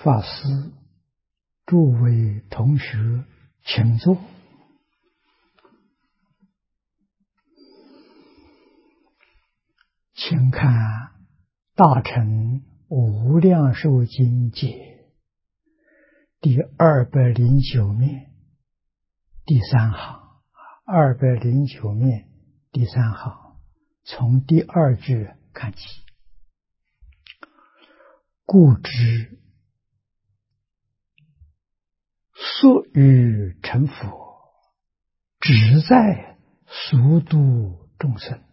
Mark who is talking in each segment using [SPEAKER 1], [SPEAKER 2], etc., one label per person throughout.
[SPEAKER 1] 法师、诸位同学，请坐。请看《大乘无量寿经解》第209面第3行，209面第3行，从第2句看起。故知速欲成佛，只在速度众生。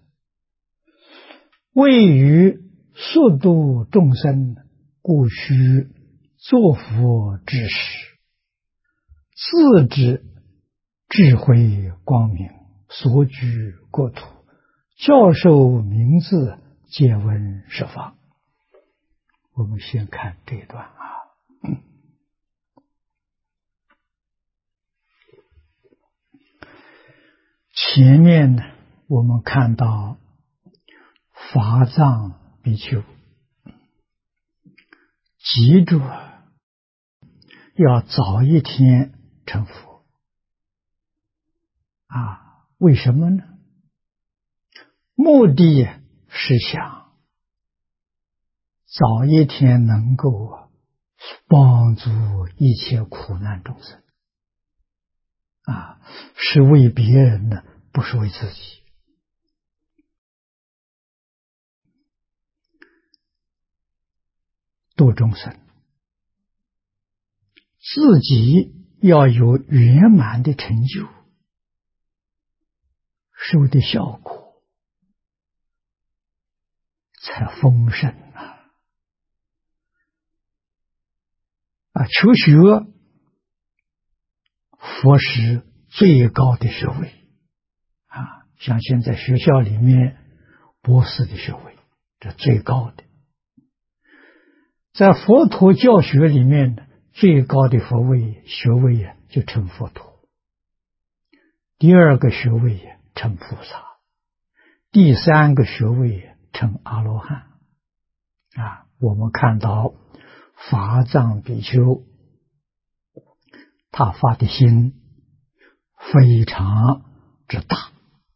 [SPEAKER 1] 为于速度众生，故须作佛之时，自知智慧光明，所居国土，教授名字，皆闻十方。我们先看这一段啊。前面呢，我们看到法藏比丘急着要早一天成佛为什么呢？目的是想早一天能够帮助一切苦难众生是为别人的，不是为自己。度众生，自己要有圆满的成就，收的效果才丰盛求学佛是最高的学位像现在学校里面博士的学位，这最高的。在佛陀教学里面的最高的学位就成佛陀，第2个学位成菩萨，第3个学位成阿罗汉我们看到法藏比丘他发的心非常之大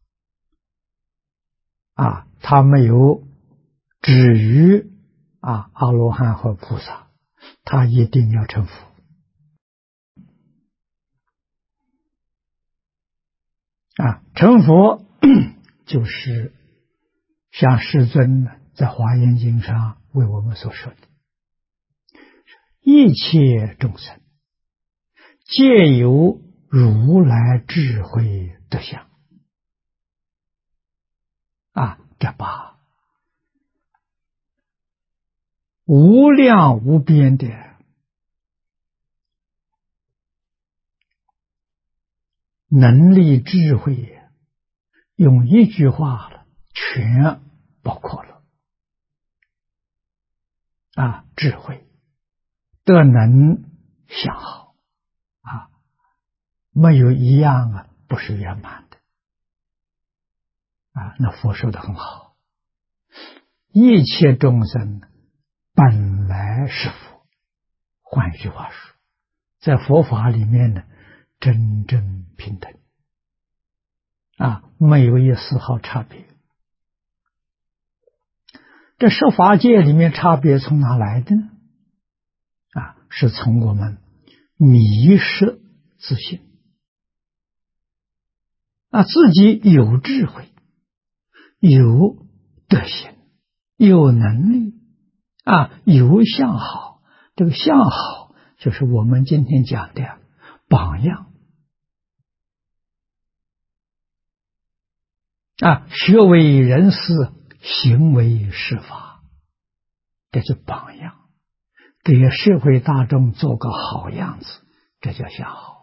[SPEAKER 1] 他没有止于阿罗汉和菩萨，他一定要成佛成佛就是像世尊在华严经上为我们所说的，一切众生皆有如来智慧德相这把无量无边的能力智慧，用一句话了全包括了智慧德能相好没有一样不是圆满的那佛说的很好，一切众生本来是佛。换一句话说，在佛法里面呢，真正平等没有一丝毫差别。这十法界里面差别从哪来的呢？是从我们迷失自信自己有智慧，有德行，有能力有相好。这个相好就是我们今天讲的榜样学为人师，行为是法，这是榜样，给社会大众做个好样子，这叫相好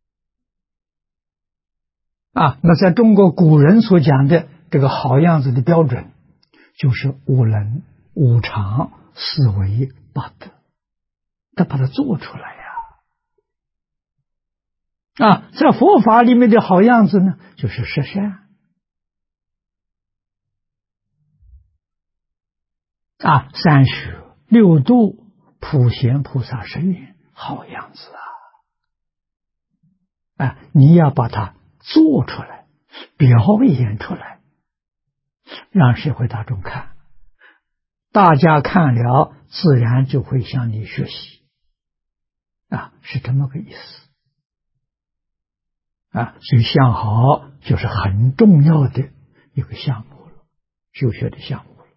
[SPEAKER 1] 那在中国古人所讲的这个好样子的标准，就是5能、5常、4为、8德，他把它做出来在佛法里面的好样子呢，就是十善3学、6度、 普贤菩萨是愿好样子你要把它做出来，表演出来，让社会大众看，大家看了自然就会向你学习是这么个意思所以相好就是很重要的一个项目了，修学的项目了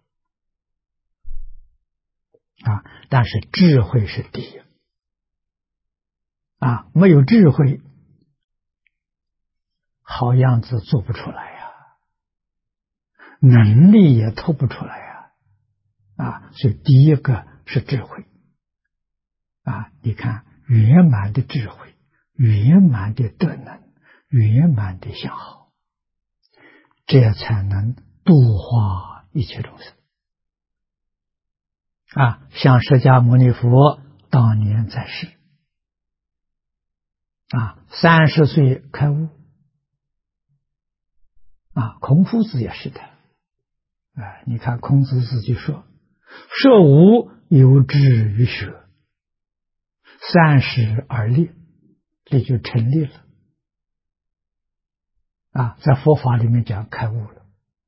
[SPEAKER 1] 但是智慧是第一没有智慧，好样子做不出来能力也透不出来所以第一个是智慧你看圆满的智慧，圆满的德能，圆满的相好，这才能度化一切众生像释迦牟尼佛当年在世30岁开悟孔夫子也是的你看孔子自己说，设无有志于学，30而立，这就成立了在佛法里面讲开悟了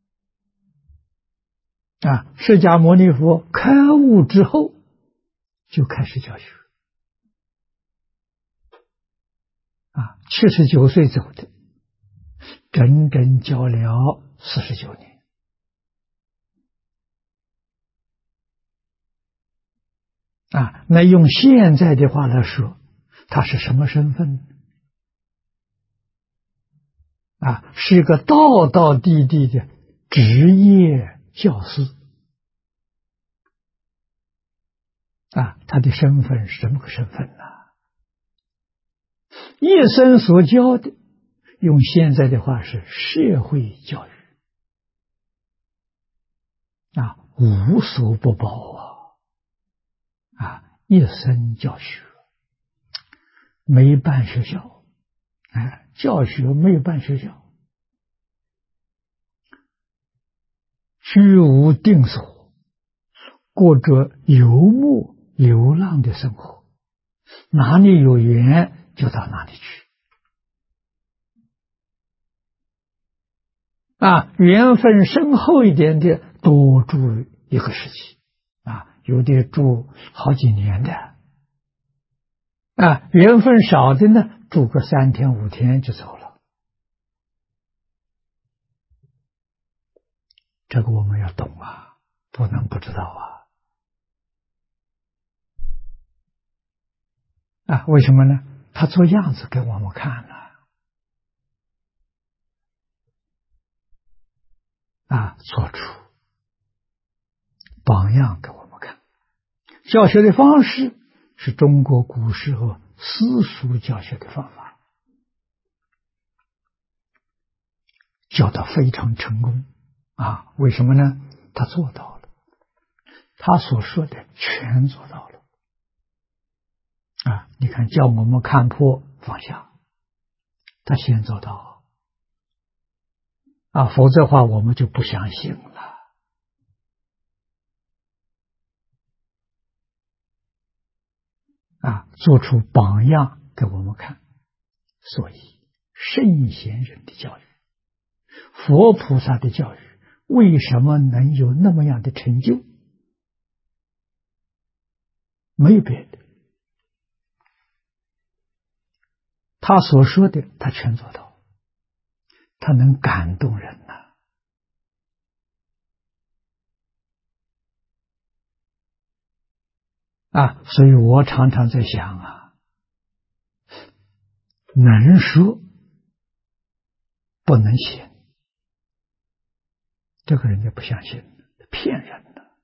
[SPEAKER 1] 释迦牟尼佛开悟之后就开始教学79岁走的，整整教了49年那用现在的话来说，他是什么身份是一个道道地地的职业教师他的身份是什么个身份呢？一生所教的，用现在的话是社会教育无所不包一生教学，没办学校教学没有办学校，居无定所，过着游牧流浪的生活，哪里有缘就到哪里去缘分深厚一点的多住一个时期有的住好几年的缘分少的呢，住个3天5天就走了。这个我们要懂不能不知道为什么呢？他做样子给我们看做出榜样给我们看。教学的方式是中国古时候私塾教学的方法，教得非常成功为什么呢？他做到了，他所说的全做到了你看叫我们看破放下，他先做到否则的话我们就不相信了做出榜样给我们看。所以圣贤人的教育，佛菩萨的教育，为什么能有那么样的成就？没有别的，他所说的他全做到，他能感动人所以我常常在想能说不能行，这个人家不相信，骗人的。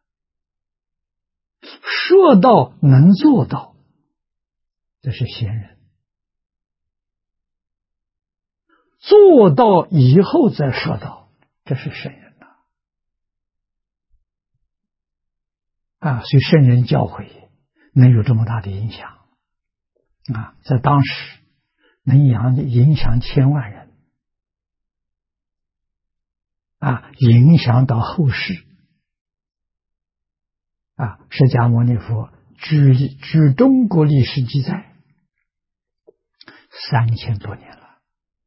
[SPEAKER 1] 说到能做到，这是贤人；做到以后再说到，这是圣人所以圣人教诲能有这么大的影响在当时能影响千万人影响到后世释迦牟尼佛据中国历史记载3000多年了。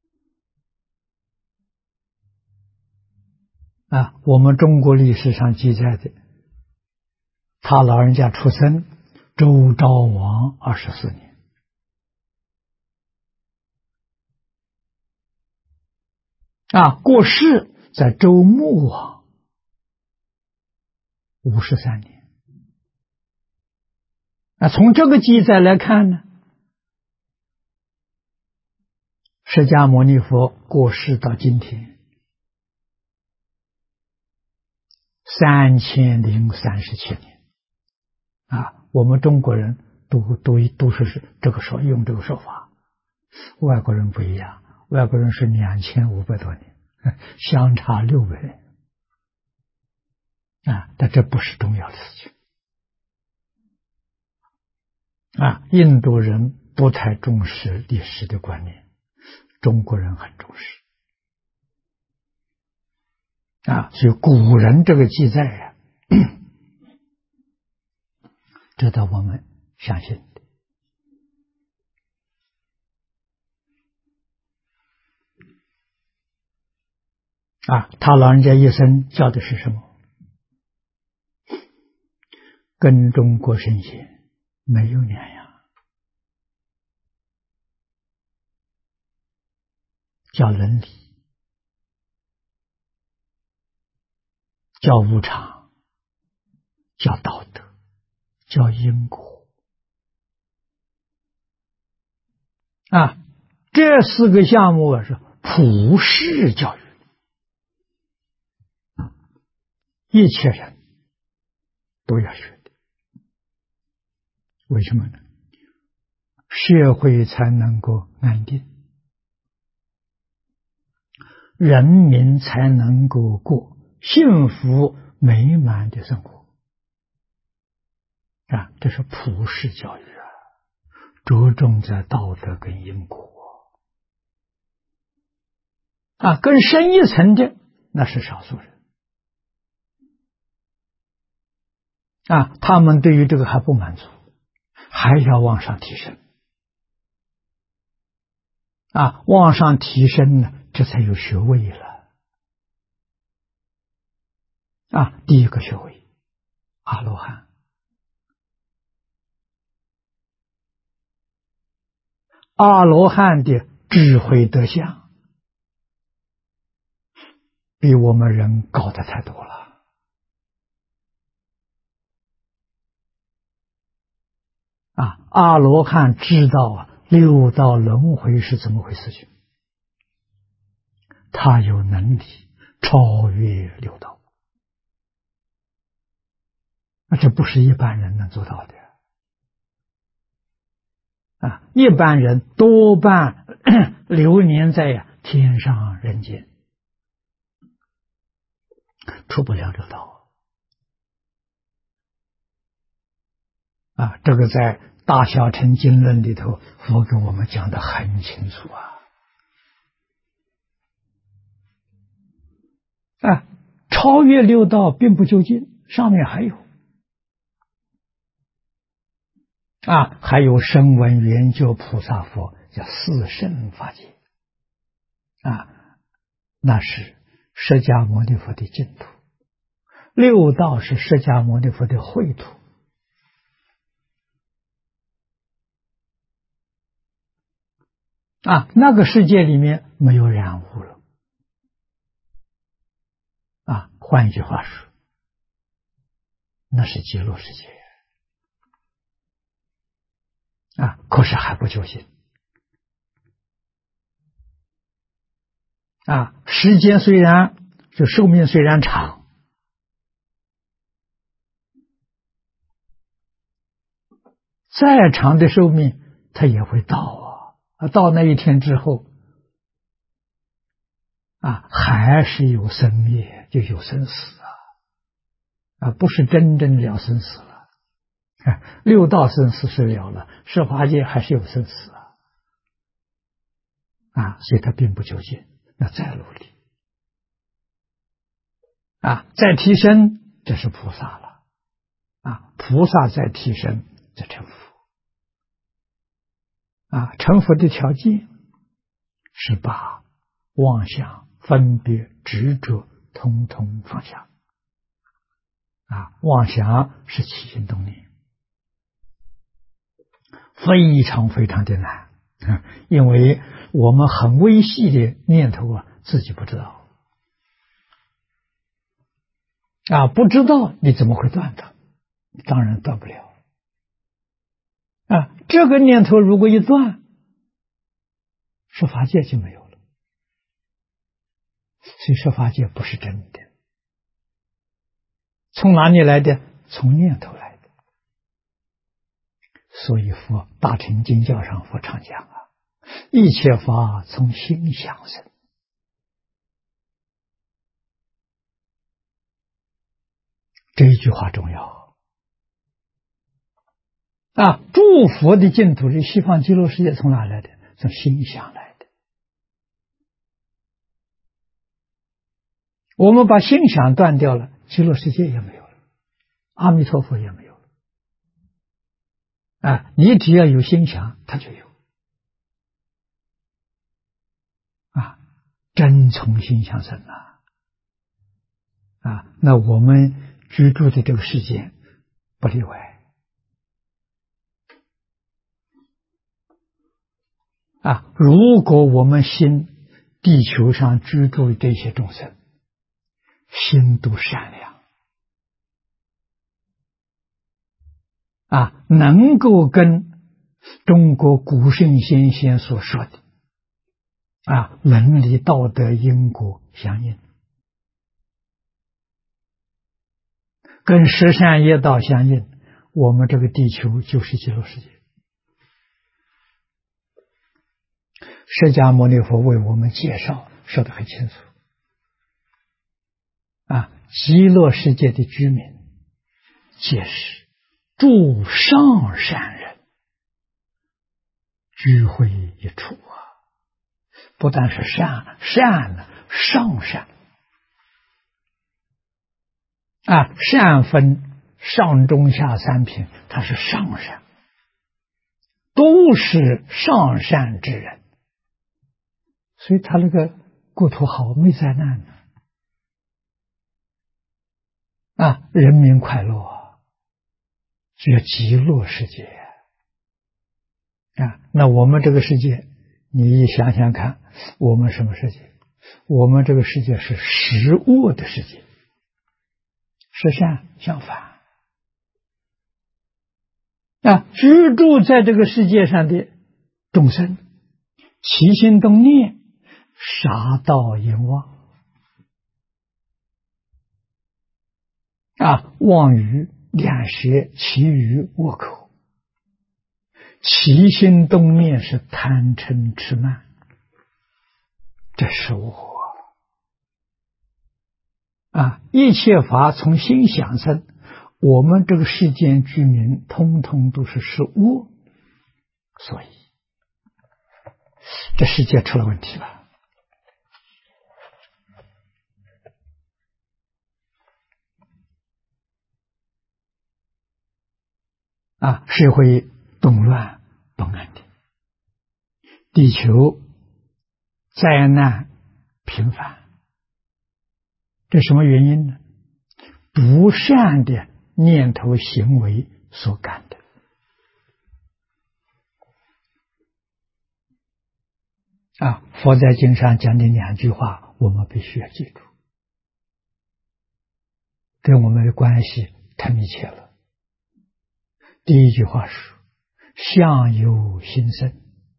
[SPEAKER 1] 我们中国历史上记载的，他老人家出生周昭王24年，过世在周穆王53年。从这个记载来看呢，释迦牟尼佛过世到今天3037年。我们中国人都是这个用这个说法，外国人不一样，外国人是2500多年，相差600年。但这不是重要的事情。印度人不太重视历史的观念，中国人很重视。所以古人这个记载值得我们相信的。他老人家一生教的是什么？跟中国圣贤没有两样，叫伦理，叫无常，叫道德，叫因果。这4个项目是普世教育，一切人都要学的。为什么呢？社会才能够安定，人民才能够过幸福美满的生活。这是普世教育着重在道德跟因果。更深一层的那是少数人。他们对于这个还不满足，还要往上提升。往上提升呢，这才有学位了。第一个学位阿罗汉。阿罗汉的智慧德相比我们人高的太多了。阿罗汉知道六道轮回是怎么回事情，他有能力超越六道，这不是一般人能做到的。一般人多半流连在天上人间，出不了六道。这个在《大小乘经论》里头，佛给我们讲得很清楚超越六道并不究竟，上面还有还有声闻缘觉菩萨佛，叫四圣法界那是释迦牟尼佛的净土，六道是释迦牟尼佛的秽土。那个世界里面没有染污了换一句话说，那是极乐世界可是还不究竟时间虽然就寿命虽然长，再长的寿命它也会到到那一天之后还是有生灭，就有生死不是真正了生死了。六道生死是了了，十法界还是有生死所以它并不究竟。那再努力再提升，这是菩萨了菩萨在提升， 则成佛。成佛的条件是把妄想、分别、执着通通放下。妄想是起心动念，非常非常的难，因为我们很微细的念头自己不知道。不知道你怎么会断它？当然断不了。这个念头如果一断，十法界就没有了。所以十法界不是真的。从哪里来的？从念头来的。所以佛大乘经教上佛常讲一切法从心想生。这一句话重要。诸佛的净土，这西方极乐世界从哪来的？从心想来的。我们把心想断掉了，极乐世界也没有了，阿弥陀佛也没有了。你只要有心想，它就有。真从心想生那我们居住的这个世界不例外。如果我们心地球上居住的这些众生心都善良能够跟中国古圣先贤所说的伦理道德因果相应，跟十善业道相应，我们这个地球就是极乐世界。释迦牟尼佛为我们介绍说得很清楚极乐世界的居民皆是诸上善人，聚会一处不但是善上善善分上中下三品，它是上善，都是上善之人，所以他那个国土好，没灾难人民快乐只有极乐世界那我们这个世界，你想想看，我们什么世界？我们这个世界是十恶的世界，十善相反居住在这个世界上的众生，起心动念杀盗淫妄妄语两舌绮语恶口，起心动念是贪嗔痴慢，这是我一切法从心想生，我们这个世间居民通通都是恶，所以这世界出了问题了社会动乱不安定，地球灾难频繁，这什么原因呢？不善的念头行为所感的佛在经上讲的两句话，我们必须要记住，跟我们的关系太密切了。第一句话是相由心生，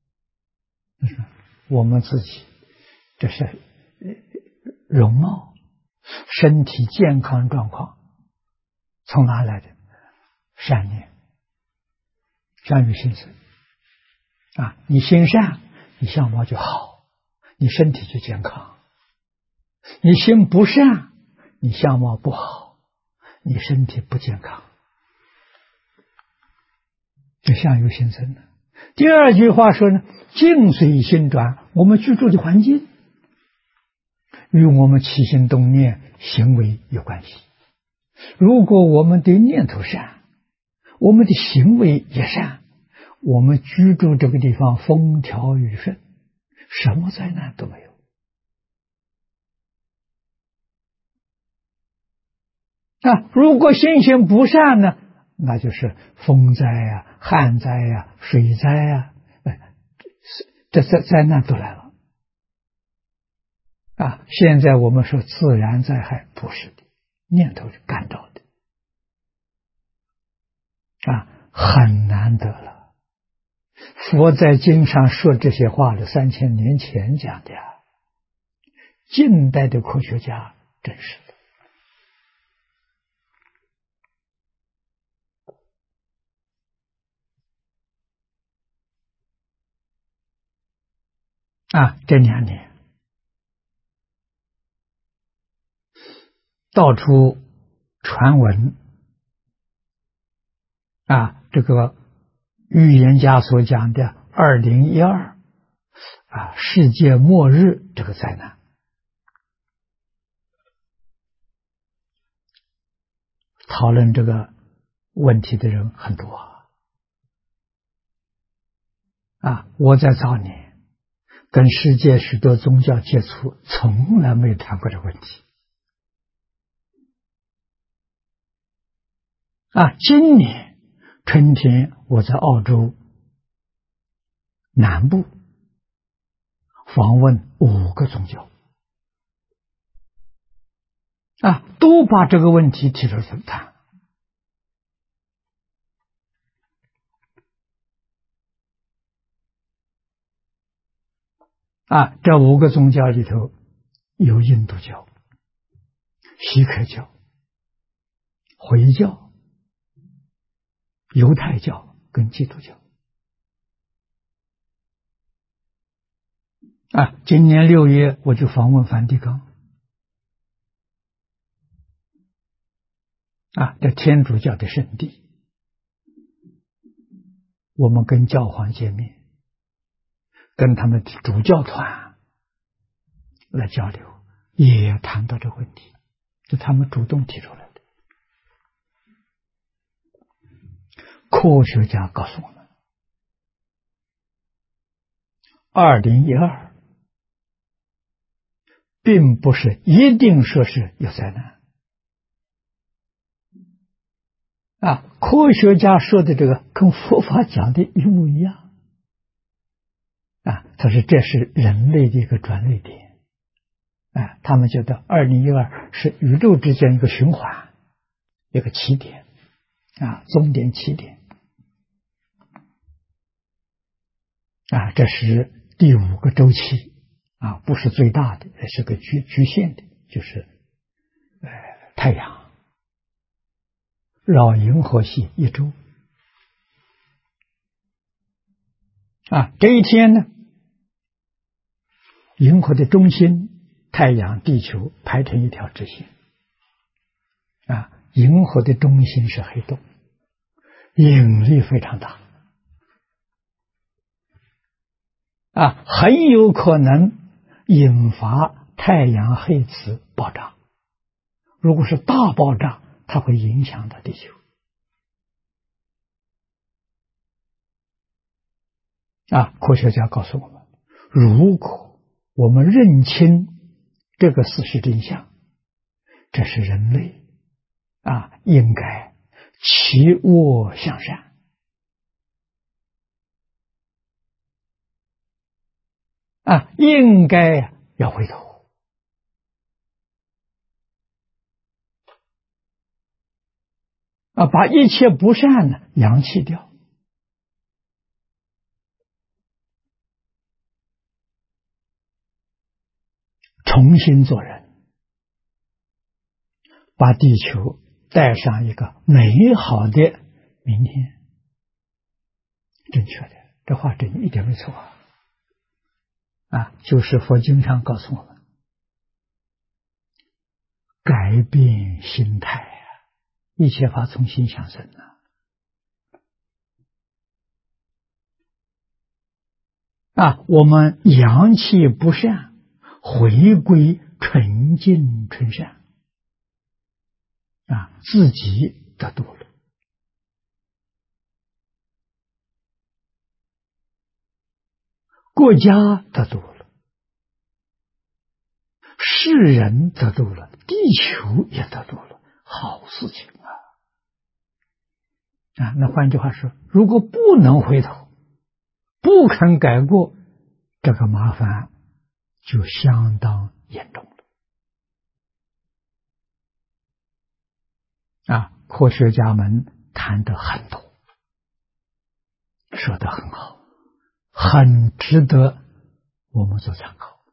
[SPEAKER 1] 我们自己这是容貌身体健康状况从哪来的？善念，相由心生你心善，你相貌就好，你身体就健康；你心不善，你相貌不好，你身体不健康。这相由心生的。第二句话说呢，境随心转，我们居住的环境与我们起心动念行为有关系。如果我们对念头善， 我们的行为也善，我们居住这个地方风调雨顺，什么灾难都没有。如果心行不善呢，那就是风灾呀、旱灾呀、水灾呀，这灾难都来了。现在我们说自然灾害，不是的，念头是干扰的。很难得了。佛在经上说这些话的3000年前讲的呀，近代的科学家证实的。这2年到处传闻这个预言家所讲的2012世界末日这个灾难，讨论这个问题的人很多我在早年跟世界许多宗教接触，从来没有谈过这个问题今年春天我在澳洲南部访问5个宗教都把这个问题提出来谈这5个宗教里头有印度教、锡克教、回教、犹太教跟基督教今年6月我就访问梵蒂冈这天主教的圣地，我们跟教皇见面，跟他们的主教团来交流，也谈到这个问题，是他们主动提出来的。科学家告诉我们，2012并不是一定说是有灾难科学家说的这个跟佛法讲的一模一样他说这是人类的一个转捩点他们觉得2012是宇宙之间一个循环，一个起点终点起点这是第5个周期不是最大的，是个局限的，就是太阳绕银河系1周这一天呢，银河的中心太阳、地球排成一条直线银河的中心是黑洞，引力非常大很有可能引发太阳黑子爆炸。如果是大爆炸，它会影响到地球科学家告诉我们，如果我们认清这个事实真相，这是人类应该弃恶向善应该要回头把一切不善呢扬弃掉重新做人，把地球带上一个美好的明天。正确的，这话真一点没错就是佛经上告诉我们，改变心态一切法从心想生我们扬弃不善，回归纯净纯善自己得度了国家得度了，世人得度了，地球也得度了，好事情啊！那换句话说，如果不能回头，不肯改过，这个麻烦就相当严重了啊！科学家们谈得很多，说得很好，很值得我们做参考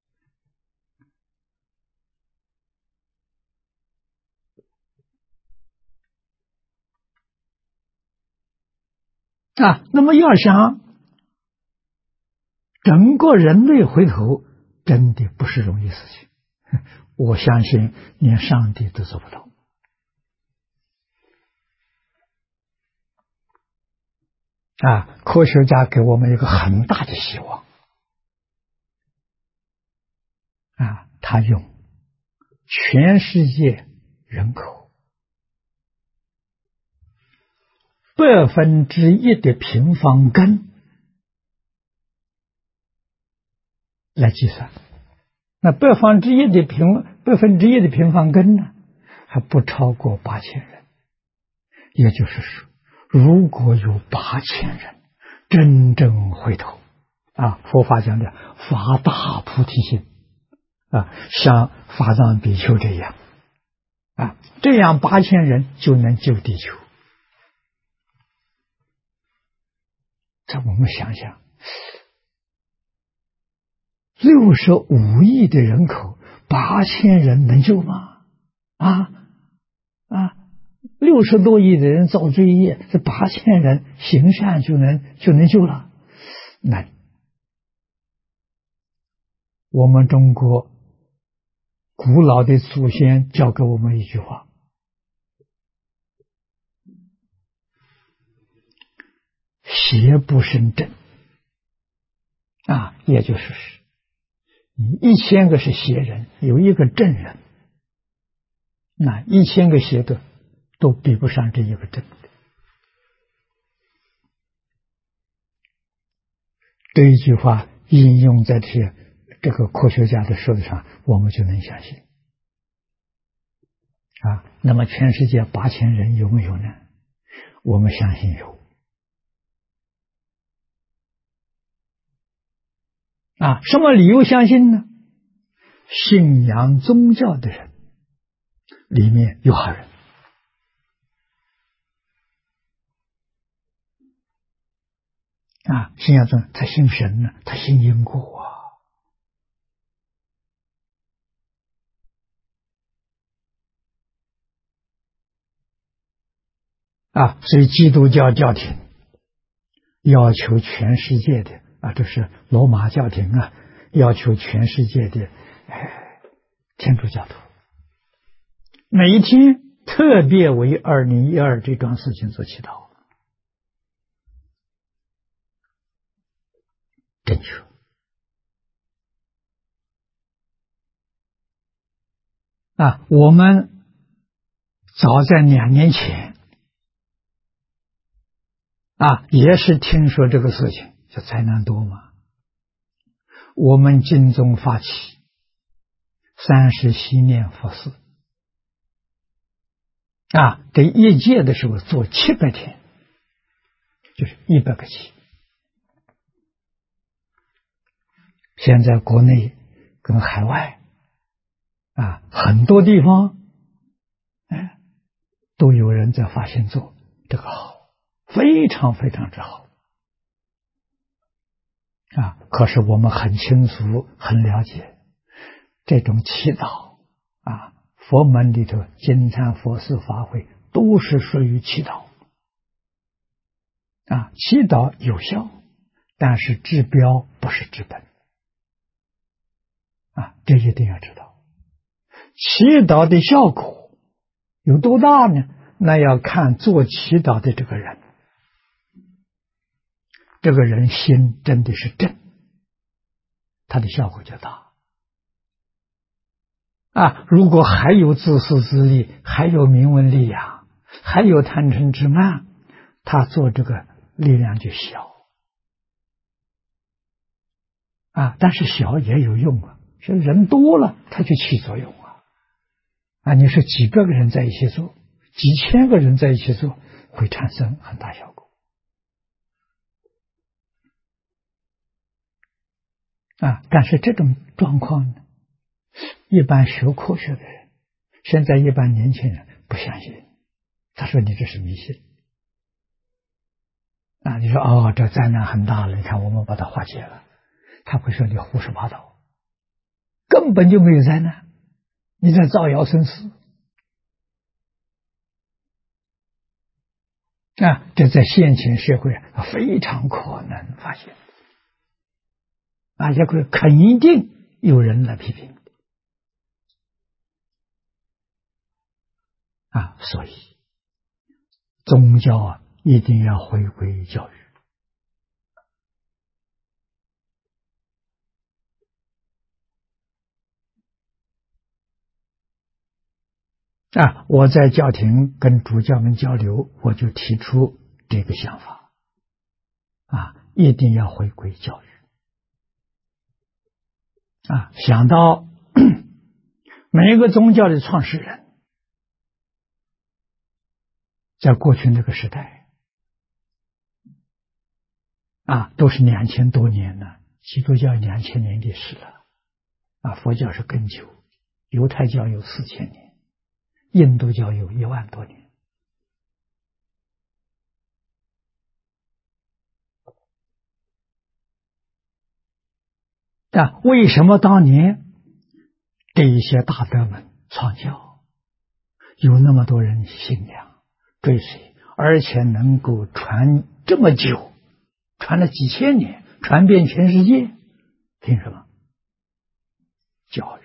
[SPEAKER 1] 啊。那么要想整个人类回头，真的不是容易事情，我相信连上帝都做不到啊。科学家给我们一个很大的希望啊，他用全世界人口1%的平方根来计算，那1%的平方根呢，还不超过8000人。也就是说，如果有8000人真正回头啊，佛法讲的发大菩提心啊，像法藏比丘这样啊，这样8000人就能救地球。这我们想想，65亿的人口，8000人能救吗？啊，60多亿的人造罪业，这8000人行善就能救了？难。我们中国古老的祖先教给我们一句话：邪不胜正啊，也就是你1000个是邪人，有一个正人，那1000个邪的都比不上这一个正的。这一句话应用在这个科学家的说的上，我们就能相信啊。那么全世界8000人有没有呢？我们相信有啊。什么理由相信呢？信仰宗教的人里面有好人啊，信仰宗他信神呢，他信因果啊，所以基督教教廷要求全世界的啊，这是罗马教廷啊，要求全世界的天主教徒每一天特别为2012这桩事情做祈祷，正确啊。我们早在2年前啊，也是听说这个事情，就灾难多嘛。我们净宗发起30念佛事啊，这一届的时候做700天，就是100个期。现在国内跟海外啊，很多地方都有人在发心做，这个好，非常非常之好啊。可是我们很清楚很了解，这种祈祷啊，佛门里头经忏佛事法会都是属于祈祷啊，祈祷有效，但是治标不是治本啊，这一定要知道。祈祷的效果有多大呢？那要看做祈祷的这个人，这个人心真的是正，他的效果就大啊。如果还有自私自利，还有名闻利养，还有贪嗔痴慢，他做这个力量就小但是小也有用啊，是人多了它就起作用你是几百个人在一起做，几千个人在一起做，会产生很大效果但是这种状况呢，一般学科学的人，现在一般年轻人不相信，他说你这是迷信你说这灾难很大了，你看我们把它化解了，他会说你胡说八道，根本就没有灾难，你在造谣生事这在现前社会非常可能发现也会肯定有人来批评所以宗教一定要回归教育我在教廷跟主教们交流，我就提出这个想法一定要回归教育想到每一个宗教的创始人，在过去那个时代都是2000多年了，基督教2000年历史了佛教是更久，犹太教有4000年，印度教有1万多年为什么当年这一些大德们创教，有那么多人信仰追随，而且能够传这么久，传了几千年，传遍全世界？凭什么？教育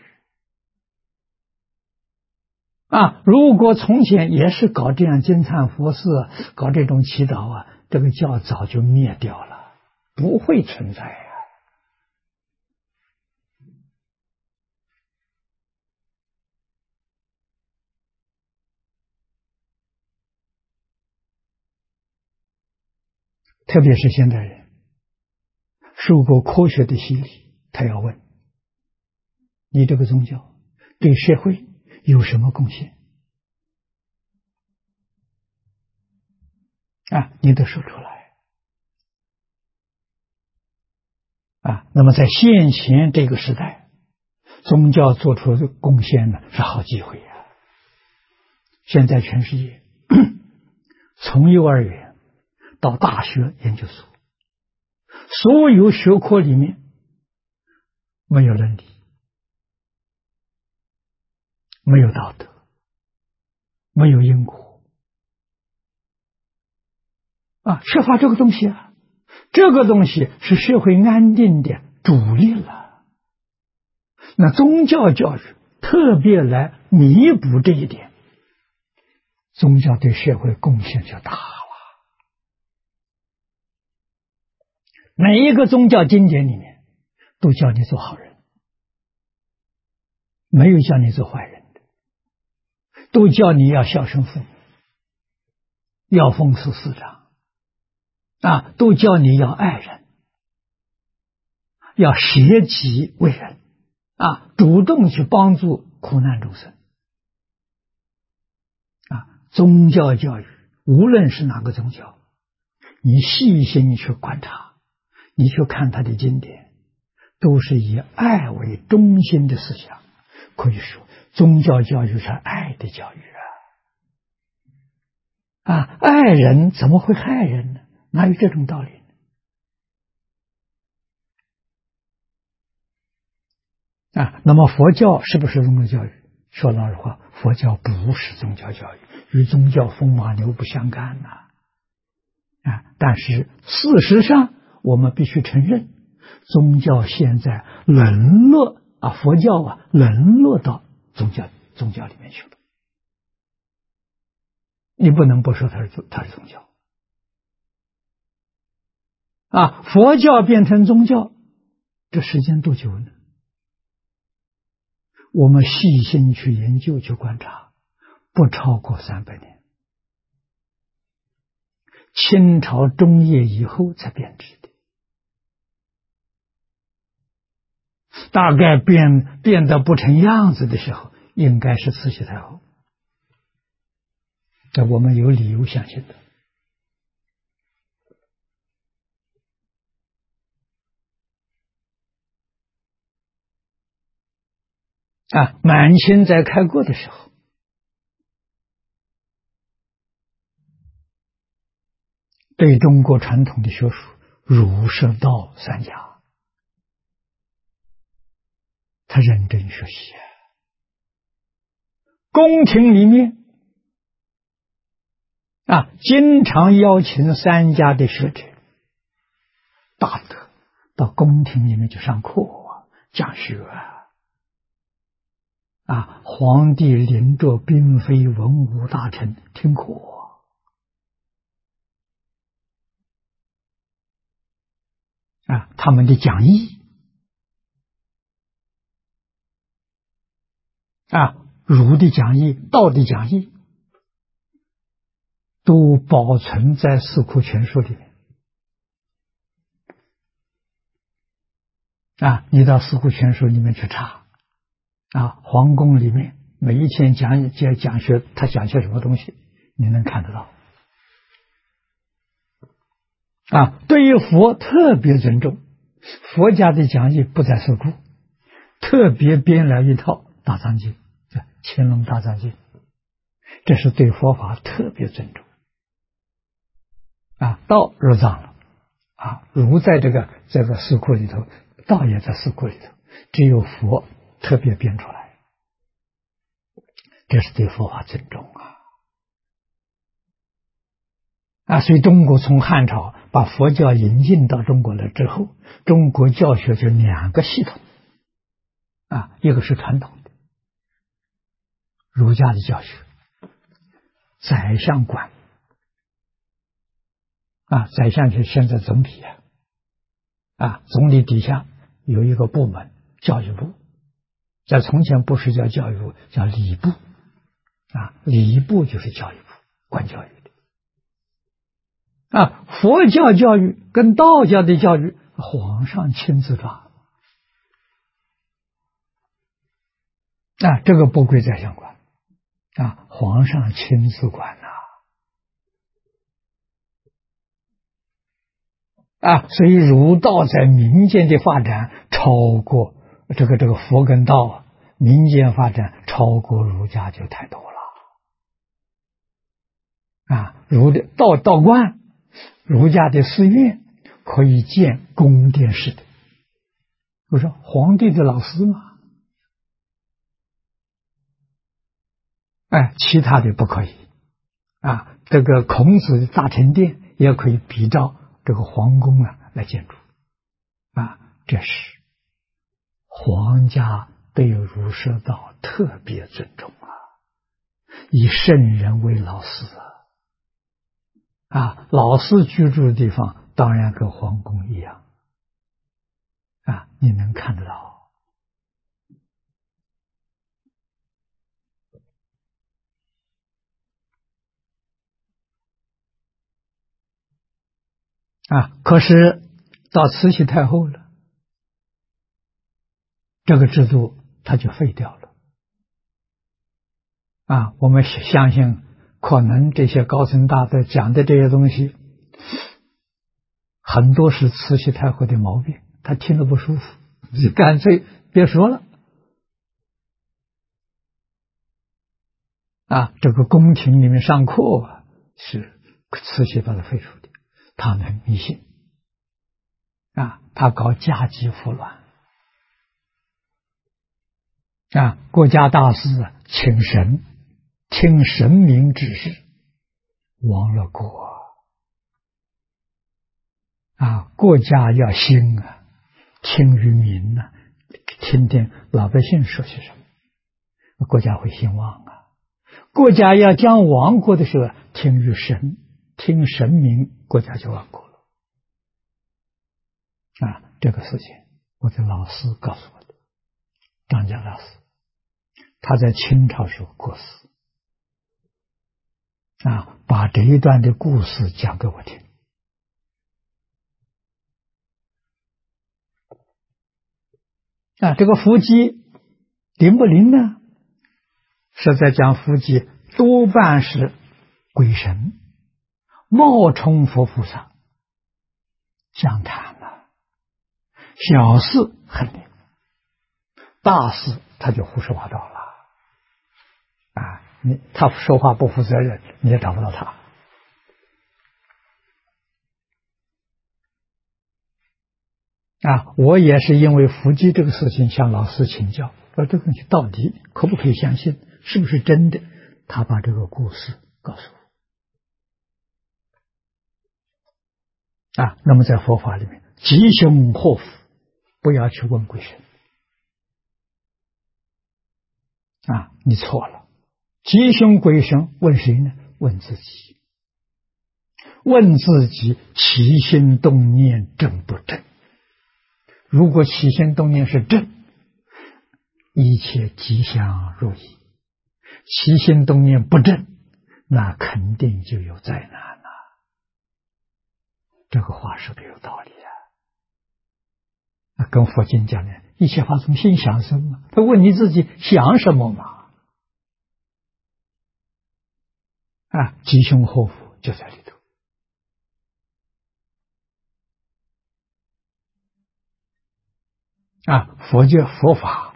[SPEAKER 1] 如果从前也是搞这样金忏佛事，搞这种祈祷这个教早就灭掉了，不会存在特别是现代人受过科学的洗礼，他要问你这个宗教对社会有什么贡献你得说出来那么在现前这个时代，宗教做出的贡献呢是好机会现在全世界从幼儿园到大学研究所，所有学科里面没有伦理，没有道德，没有因果缺乏这个东西这个东西是社会安定的主力了。那宗教教育特别来弥补这一点，宗教对社会贡献就大了。每一个宗教经典里面都叫你做好人，没有叫你做坏人的，都叫你要孝顺父母，要奉事师长都叫你要爱人，要舍己为人主动去帮助苦难众生宗教教育无论是哪个宗教，你细心去观察，你去看他的经典，都是以爱为中心的思想。可以说宗教教育是爱的教育爱人怎么会害人呢？哪有这种道理那么佛教是不是宗教教育？说老实话，佛教不是宗教教育，与宗教风马牛不相干但是事实上我们必须承认，宗教现在沦落佛教沦落到宗教里面去了。你不能不说它是宗教佛教变成宗教，这时间多久呢？我们细心去研究去观察，不超过300年，清朝中叶以后才变质的大概变得不成样子的时候，应该是慈禧太后。这我们有理由相信的。满清在开国的时候，对中国传统的学术儒释道三家，他认真学习。宫廷里面经常邀请三家的学者大德到宫廷里面去上课讲学皇帝领着嫔妃文武大臣听课他们的讲义儒的讲义、道的讲义都保存在《四库全书》里面你到《四库全书》里面去查皇宫里面每一天讲学，他讲些什么东西，你能看得到对于佛特别尊重，佛家的讲义不在四库，特别编了一套大藏经，乾隆大藏经，这是对佛法特别尊重道入藏了儒在这个四库里头，道也在四库里头，只有佛特别编出来，这是对佛法尊重所以中国从汉朝把佛教引进到中国来之后，中国教学就两个系统一个是传统的儒家的教学，宰相管宰相是现在总理总理底下有一个部门教育部，在从前不是叫教育部，叫礼部礼部就是教育部管教育的佛教教育跟道教的教育皇上亲自抓这个不归宰相管皇上亲自管所以儒道在民间的发展超过这个佛跟道民间发展超过儒家就太多了儒的道观，儒家的寺院可以建宫殿式的，我说皇帝的老师嘛其他的不可以这个孔子的大臣殿也可以比照这个皇宫来建筑这是皇家对儒释道特别尊重以圣人为老师老师居住的地方当然跟皇宫一样你能看得到可是到慈禧太后了，这个制度它就废掉了我们相信可能这些高僧大德讲的这些东西很多是慈禧太后的毛病，他听了不舒服，就干脆别说了这个宫廷里面上课是慈禧把它废除的，他们迷信他搞家祭服卵国家大事请神听神明指示，亡了国国家要兴听于民听听老百姓说些什么，国家会兴旺国家要将亡国的时候听于神，听神明，国家就亡国了这个事情我的老师告诉我的，张家老师，他在清朝时候过世把这一段的故事讲给我听这个伏击灵不灵呢？是在讲伏击多半是鬼神冒充佛菩萨讲谈了，小事很灵，大事他就胡说八道了他说话不负责任，你也找不到他。我也是因为伏击这个事情向老师请教，说这个东西到底可不可以相信，是不是真的？他把这个故事告诉我。那么在佛法里面，吉凶祸福不要去问鬼神。你错了，吉凶鬼神问谁呢？问自己，问自己起心动念正不正。如果起心动念是正，一切吉祥如意；起心动念不正，那肯定就有灾难了。这个话是不是有道理跟佛经讲的，一切法从心想生嘛。他问你自己想什么嘛？吉凶祸福就在里头。佛法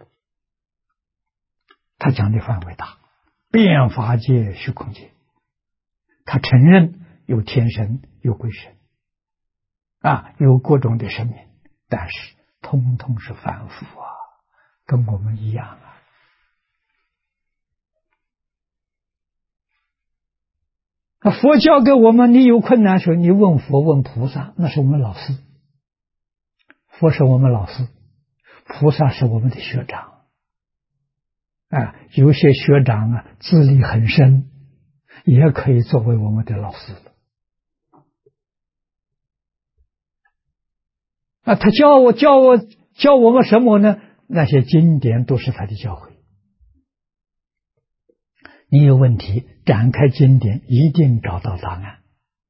[SPEAKER 1] 他讲的范围大，遍法界虚空界，他承认有天神有鬼神有各种的生命，但是通通是凡夫跟我们一样佛教给我们，你有困难时候你问佛问菩萨，那是我们老师。佛是我们老师，菩萨是我们的学长有些学长资历很深，也可以作为我们的老师他教我们什么呢？那些经典都是他的教诲。你有问题，展开经典，一定找到答案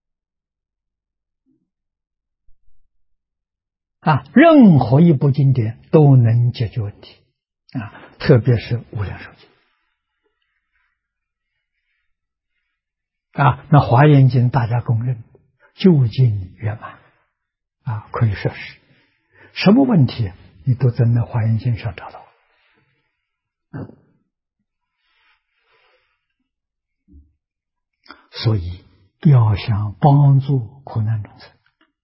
[SPEAKER 1] 任何一部经典都能解决问题特别是无量寿经那华严经大家公认究竟圆满可以说是什么问题你都在那华严经上找到所以要想帮助苦难众生，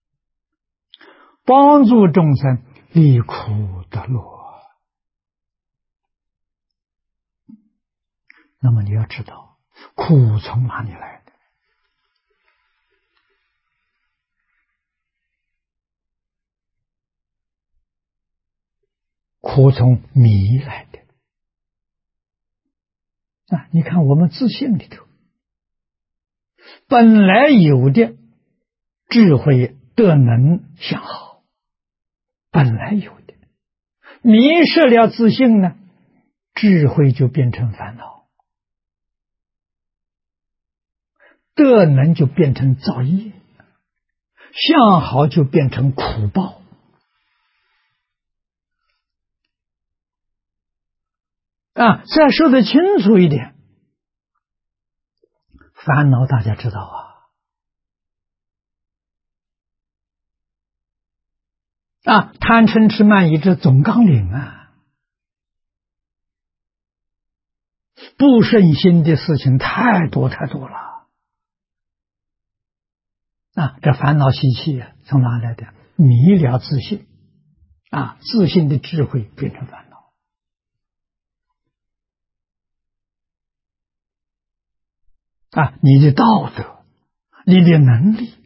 [SPEAKER 1] 帮助众生离苦得乐，那么你要知道苦从哪里来的？苦从迷来的你看我们自信里头本来有的智慧德能相好，本来有的迷失了自信呢，智慧就变成烦恼，德能就变成造业，相好就变成苦报再说得清楚一点，烦恼大家知道贪嗔痴慢疑这总纲领不顺心的事情太多太多了这烦恼习气从哪来的？迷了自信自信的智慧变成烦恼你的道德你的能力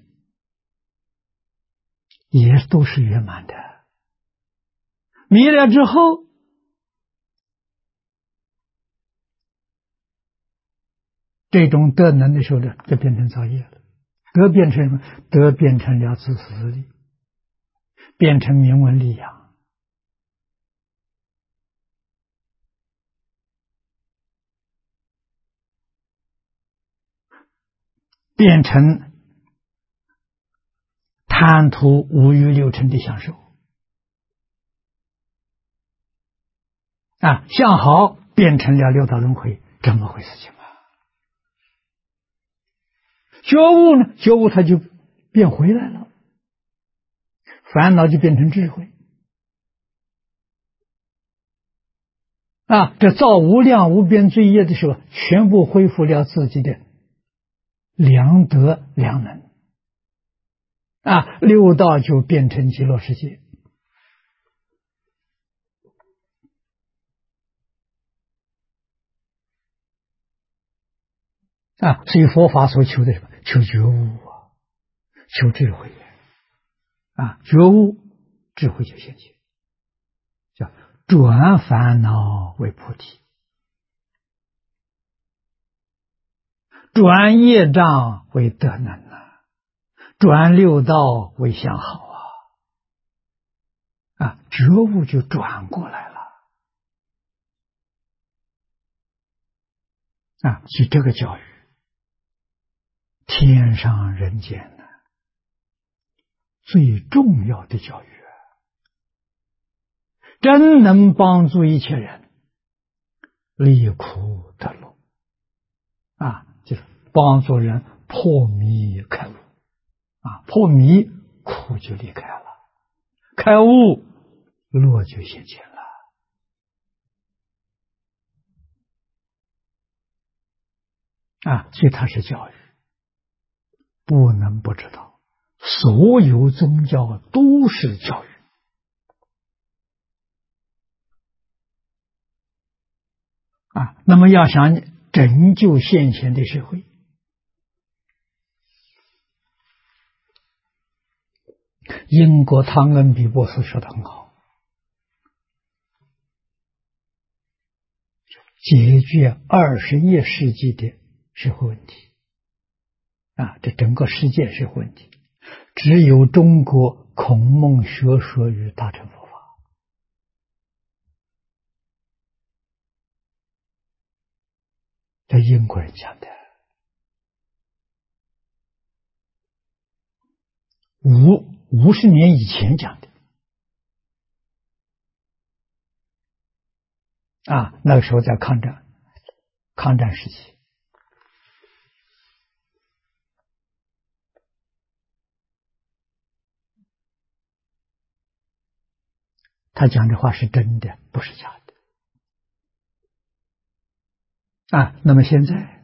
[SPEAKER 1] 也都是圆满的，迷了之后这种德能的时候呢，就变成造业了。德变成什么？德变成了自私利，变成名闻利养，变成贪图五欲六尘的享受相好变成了六道轮回，这么回事情啊。觉悟呢？觉悟它就变回来了，烦恼就变成智慧。这造无量无边罪业的时候，全部恢复了自己的良德良能。六道就变成极乐世界。所以佛法所求的什么？求觉悟求智慧觉悟智慧就现前，叫转烦恼为菩提，转业障为德能转六道为相好觉悟就转过来了所以这个教育天上人间最重要的教育真能帮助一切人离苦得乐就是帮助人破迷开悟破迷苦就离开了，开悟乐就现前了所以它是教育，不能不知道，所有宗教都是教育那么要想拯救现前的社会，英国汤恩比博士说得很好，解决21世纪的社会问题这整个世界社会问题，只有中国孔孟学说与大乘佛法。这英国人讲的50年以前讲的那个时候在抗战时期，他讲的话是真的，不是假的那么现在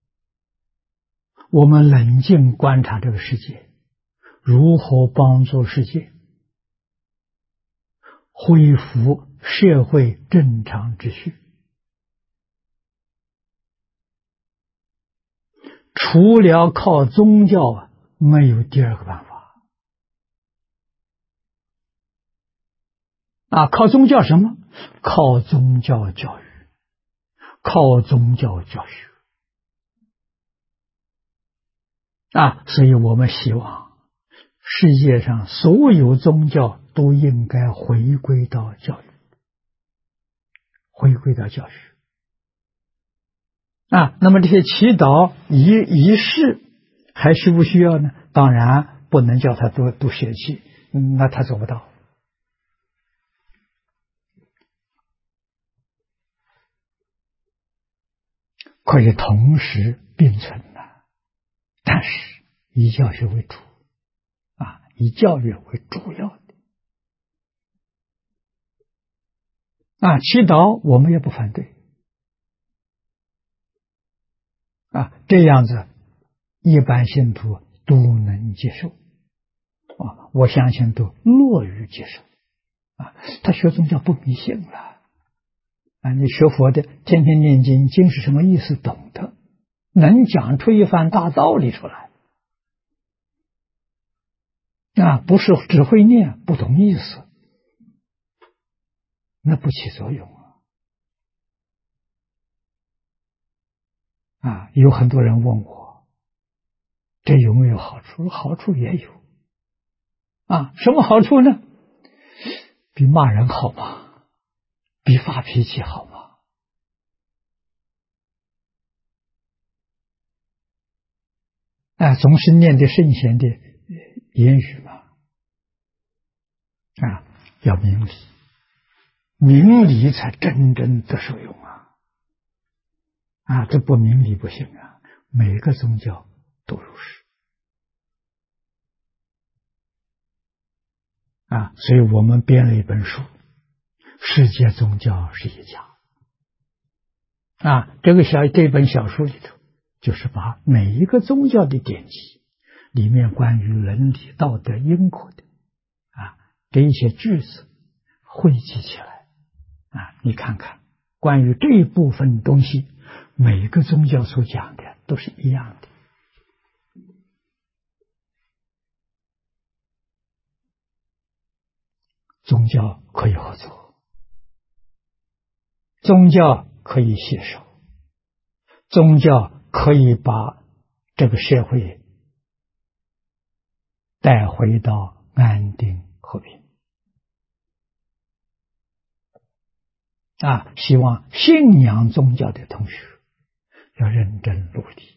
[SPEAKER 1] 我们冷静观察这个世界，如何帮助世界恢复社会正常秩序，除了靠宗教没有第二个办法靠宗教什么？靠宗教教育，靠宗教教学所以我们希望世界上所有宗教都应该回归到教育，回归到教学那么这些祈祷仪式还需不需要呢？当然不能叫他都舍弃，那他做不到可以同时并存但是以教学为主以教育为主要的祈祷我们也不反对这样子一般信徒都能接受我相信都乐于接受他学宗教不迷信了你学佛的天天念经，经是什么意思懂得，能讲出一番大道理出来不是只会念不懂意思，那不起作用有很多人问我这有没有好处？好处也有什么好处呢？比骂人好吗？比发脾气好吗？总是念的圣贤的言语嘛要明理明理才真正的受用这不明理不行每个宗教都如是所以我们编了一本书，世界宗教是一家这本小书里头，就是把每一个宗教的典籍里面关于伦理、道德、因果的这一些句子汇集起来你看看，关于这一部分东西，每个宗教所讲的都是一样的。宗教可以合作，宗教可以携手，宗教可以把这个社会带回到安定和平希望信仰宗教的同学要认真努力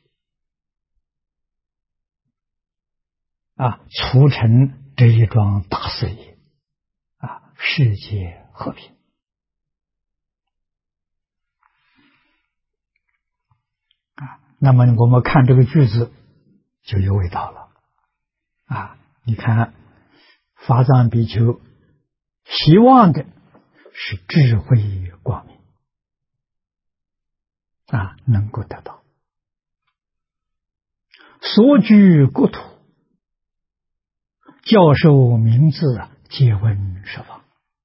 [SPEAKER 1] 促成这一桩大事业世界和平那么我们看这个句子就有味道了你看法藏比丘希望的是智慧光明能够得到所居国土教授名字皆闻十方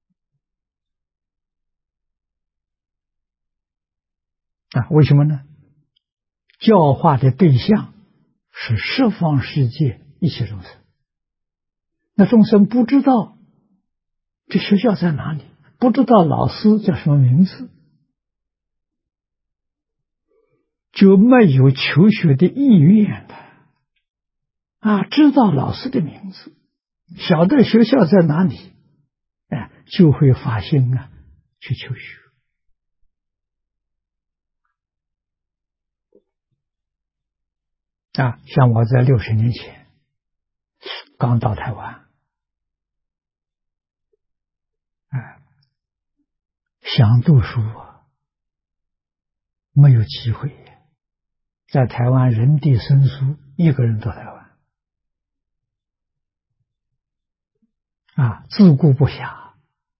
[SPEAKER 1] 为什么呢？教化的对象是十方世界一切众生，那众生不知道这学校在哪里，不知道老师叫什么名字，就没有求学的意愿的知道老师的名字，晓得学校在哪里就会发心去求学像我在60年前刚到台湾想读书没有机会，在台湾人地生疏，一个人到台湾自顾不暇，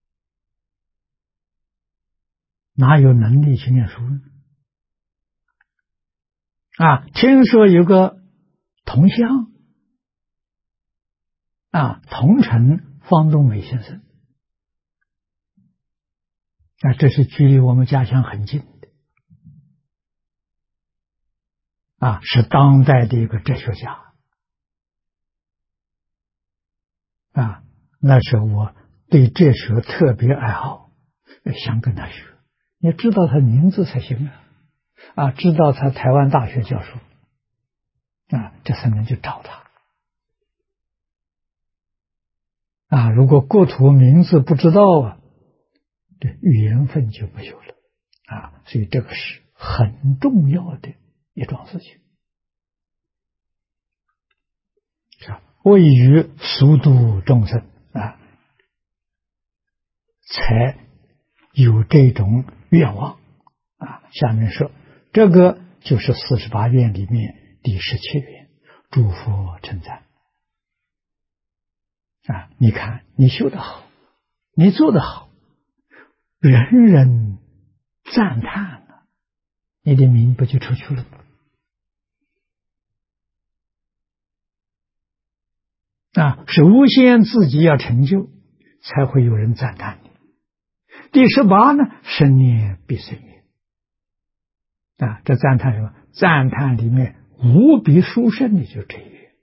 [SPEAKER 1] 哪有能力去念书呢？听说有个同乡同城方东美先生这是距离我们家乡很近的是当代的一个哲学家那时候我对哲学特别爱好，想跟他学，你知道他名字才行知道他台湾大学教授这才能去找他如果国土名字不知道这缘分就没有了所以这个是很重要的一桩事情为于速度众生才有这种愿望下面说这个就是48愿里面第17愿，诸佛称赞你看你修得好，你做得好，人人赞叹你的名不就出去了首先自己要成就，才会有人赞叹你。第18呢，生念必生愿这赞叹什么？赞叹里面无比殊胜的就是这一愿。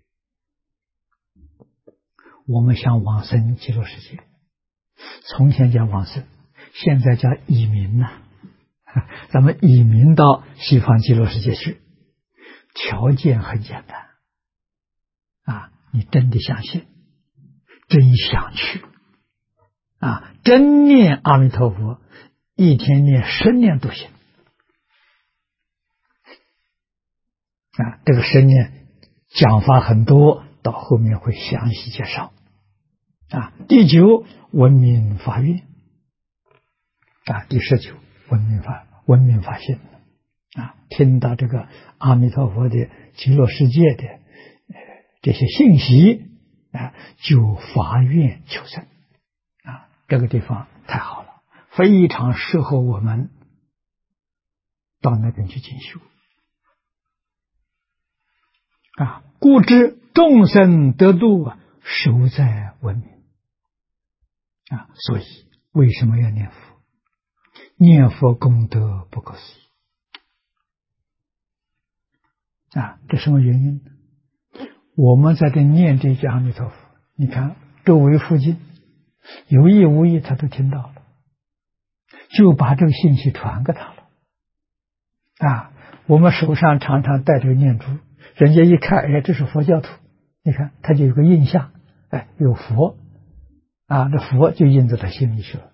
[SPEAKER 1] 我们想往生极乐世界，从前叫往生，现在叫移民咱们移民到西方极乐世界去，条件很简单你真的相信，真想去真念阿弥陀佛，一天念10念都行这个10念讲法很多，到后面会详细介绍第9，闻名发愿第19文明发心听到这个阿弥陀佛的极乐世界的这些信息就发愿求生这个地方太好了，非常适合我们到那边去进修故知众生得度守在文明所以为什么要念佛？念佛功德不可思议这什么原因呢？我们在这念这句阿弥陀佛，你看周围附近有意无意他都听到了，就把这个信息传给他了我们手上常常带着念珠，人家一看这是佛教徒，你看他就有个印象有佛这佛就印在他心里去了，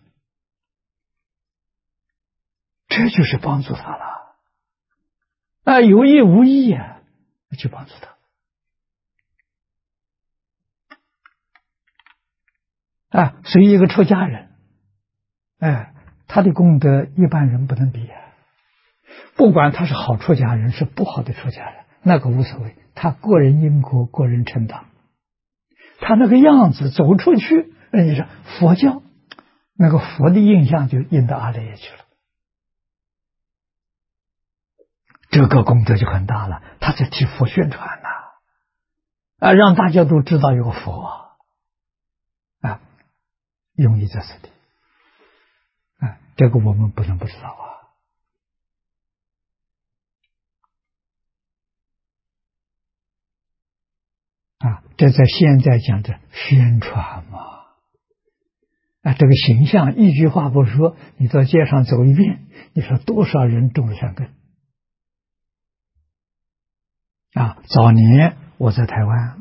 [SPEAKER 1] 这就是帮助他了有意无意去帮助他所以一个出家人他的功德一般人不能比不管他是好出家人是不好的出家人，那个无所谓，他个人因果个人承担，他那个样子走出去，人家说佛教那个佛的印象就印到阿赖耶去了，这个功德就很大了，他在替佛宣传让大家都知道有佛用意在此地这个我们不能不知道这在现在讲的宣传嘛这个形象一句话不说，你到街上走一遍，你说多少人种了善根早年我在台湾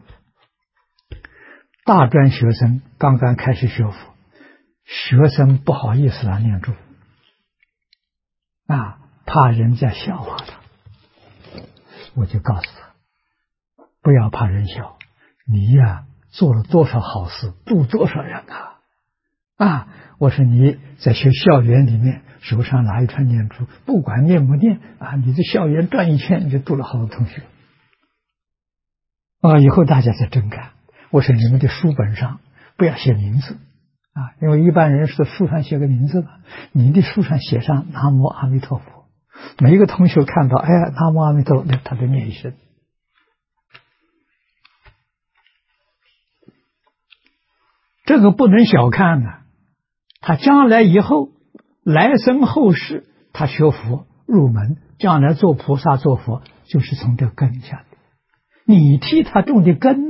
[SPEAKER 1] 大专学生刚刚开始学佛，学生不好意思念珠怕人家笑话他，我就告诉他不要怕人笑，你做了多少好事，度多少人我说你在校园里面手上拿一串念珠，不管念不念你在校园转一圈，你就度了好多同学以后大家才真干。我说你们的书本上不要写名字因为一般人是书上写个名字吧，你的书上写上南无阿弥陀佛，每一个同学看到南无阿弥陀佛，他就念一声这个不能小看他将来以后来生后世，他学佛入门，将来做菩萨做佛，就是从这根下的，你替他种的根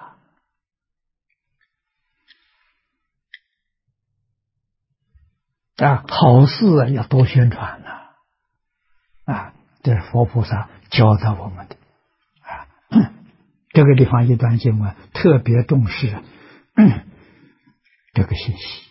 [SPEAKER 1] 好事要多宣传这是佛菩萨教导我们的这个地方一段经文特别重视这个信息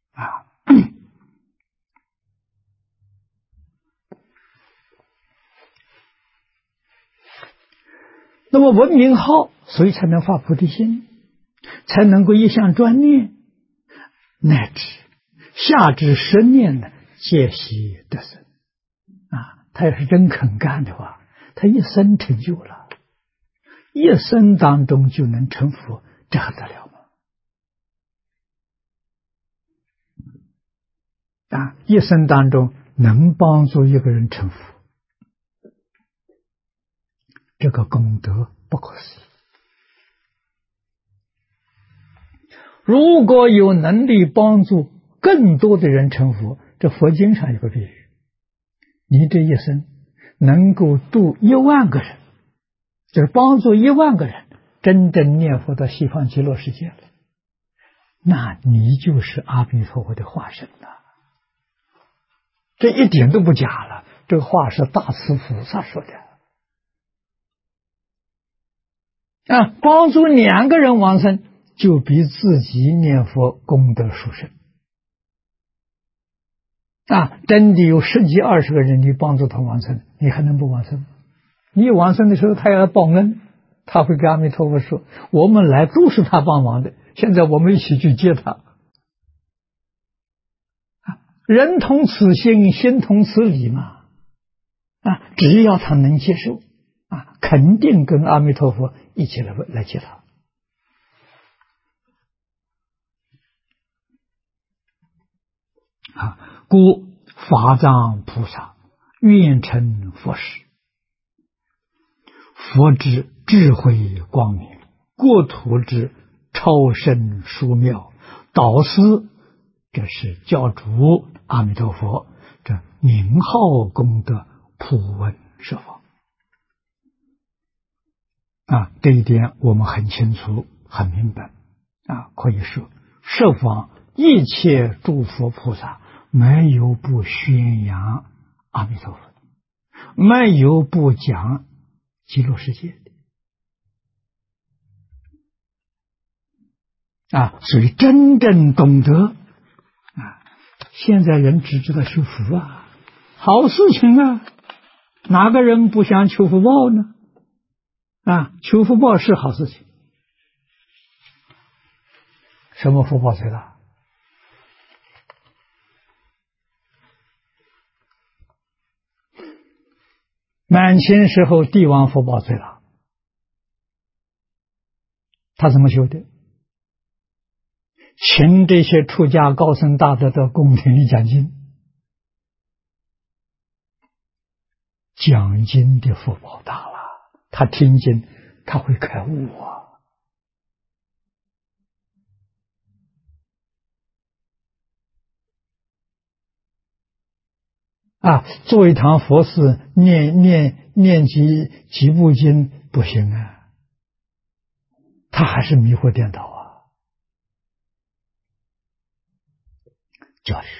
[SPEAKER 1] 那么文明好，所以才能发菩提心，才能够一向专念，乃至下至十念皆悉得生他要是真肯干的话，他一生成就了，一生当中就能成佛，这还得了吗？一生当中能帮助一个人成佛，这个功德不可思议。如果有能力帮助更多的人成佛，这佛经上有个比喻，你这一生能够度10000个人，就是帮助10000个人真正念佛到西方极乐世界了，那你就是阿弥陀佛的化身了，这一点都不假了，这个话是大慈菩萨说的帮助2个人往生，就比自己念佛功德殊胜真的有10几20个人你帮助他往生，你还能不往生？你往生的时候他要报恩，他会跟阿弥陀佛说，我们来都是他帮忙的，现在我们一起去接他人同此心，心同此理嘛。只要他能接受，肯定跟阿弥陀佛一起来接他。故法藏菩萨愿成佛时，佛之智慧光明，国土之超胜殊妙，导师，这是教主阿弥陀佛，这名号功德普闻设法。这一点我们很清楚很明白。可以说设法一切诸佛菩萨没有不宣扬阿弥陀佛，没有不讲极乐世界的。所以真正懂得现在人只知道修福好事情哪个人不想求福报呢？求福报是好事情。什么福报最大？满清时候帝王福报最大。他怎么修的？请这些出家高僧大德的宫廷里讲经，讲经的福报大了，他听经他会开悟做一堂佛事念几部经不行他还是迷惑颠倒教学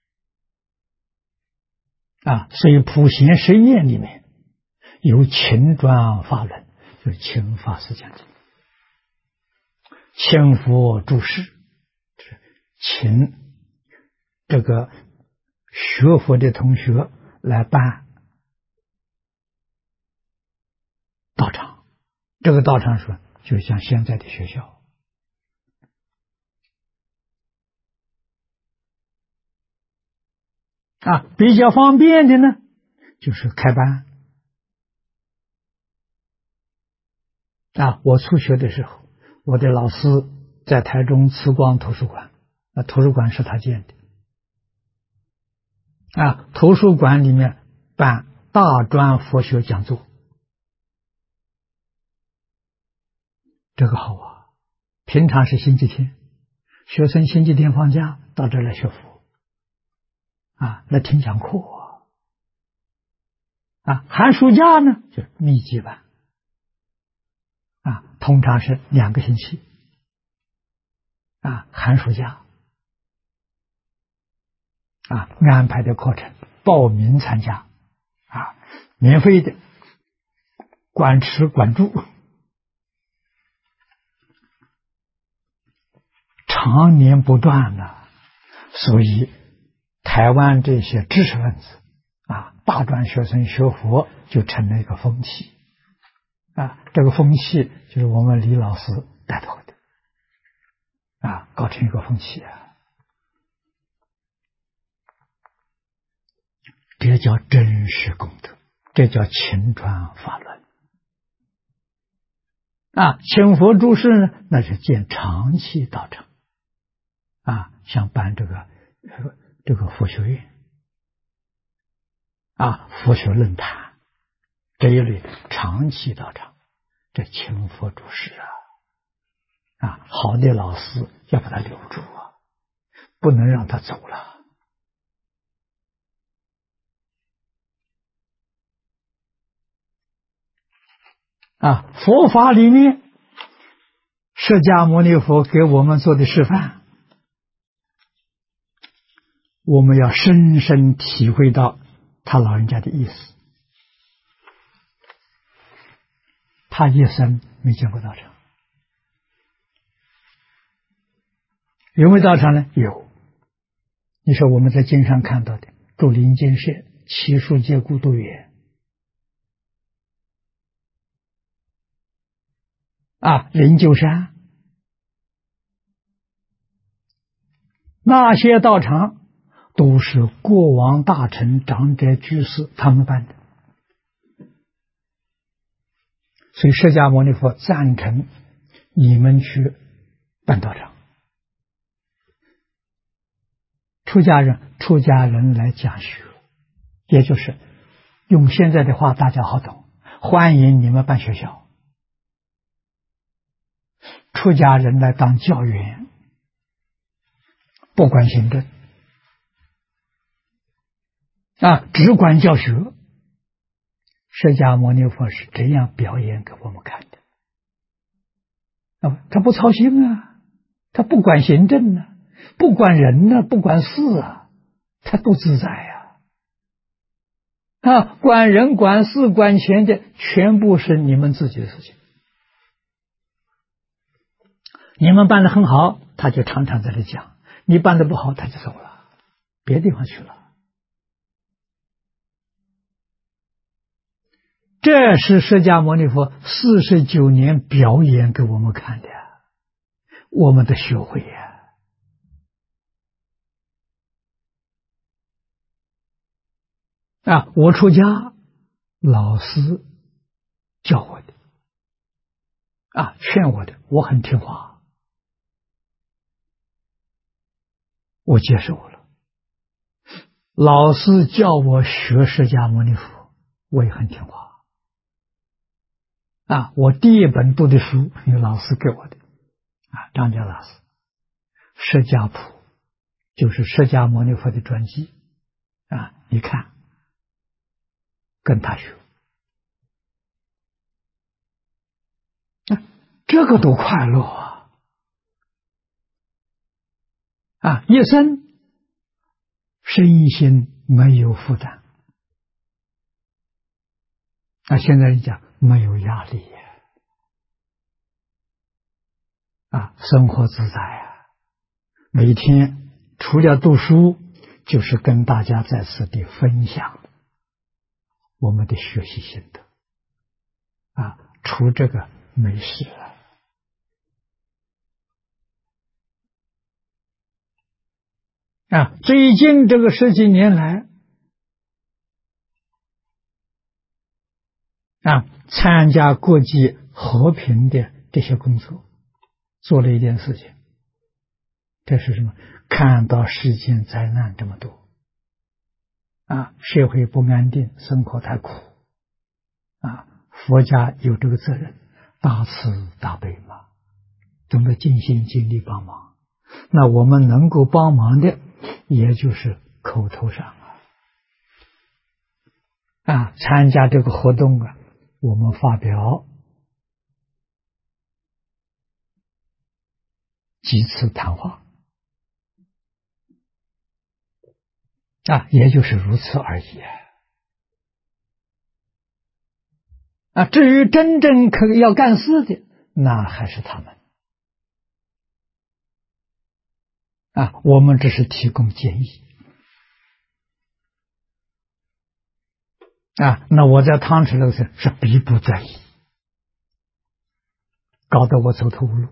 [SPEAKER 1] 所以普贤十愿里面有勤转法轮，就是勤法师讲经，勤佛注释，请这个学佛的同学来办道场。这个道场说就像现在的学校比较方便的呢就是开班我初学的时候，我的老师在台中慈光图书馆，图书馆是他建的图书馆里面办大专佛学讲座，这个好平常是星期天，学生星期天放假到这儿来学佛来听讲课寒暑假呢就密集班通常是2个星期寒暑假安排的课程，报名参加免费的，管吃管住，常年不断所以台湾这些知识分子大专学生学佛就成了一个风气这个风气就是我们李老师带头的搞成一个风气这叫真实功德，这叫勤转法轮请佛注释呢，那是建长期道场像办这个佛学院佛学论坛这一类长期道场，这请佛注释好的老师要把他留住不能让他走了佛法里面释迦牟尼佛给我们做的示范，我们要深深体会到他老人家的意思。他一生没见过道场，有没有道场呢？有。你说我们在经上看到的竹林精舍、祇树界孤独园灵鹫山，那些道场都是国王、大臣、长者、居士他们办的。所以释迦牟尼佛赞成你们去办道场。出家人来讲学，也就是用现在的话大家好懂，欢迎你们办学校，出家人来当教员，不管行政只管教学。释迦牟尼佛是这样表演给我们看的。他不操心他不管行政不管人不管事他都自在管人管事管钱的全部是你们自己的事情。你们办得很好，他就常常在这讲；你办得不好，他就走了，别地方去了。这是释迦牟尼佛49年表演给我们看的，我们的学会我出家，老师教我的劝我的，我很听话，我接受了。老师叫我学释迦牟尼佛，我也很听话。我第一本读的书有老师给我的张家老师，释迦谱就是释迦牟尼佛的传记你看，跟他学这个多快乐一生身心没有负担现在人讲没有压力生活自在每天除了读书，就是跟大家在此地分享我们的学习心得除这个没事最近这个10几年来参加国际和平的这些工作，做了一件事情，这是什么？看到世间灾难这么多社会不安定，生活太苦佛家有这个责任，大慈大悲嘛，懂得尽心尽力帮忙。那我们能够帮忙的，也就是口头上参加这个活动我们发表几次谈话也就是如此而已至于真正要干事的，那还是他们我们只是提供建议那我在汤池楼是逼不得已，搞得我走投无路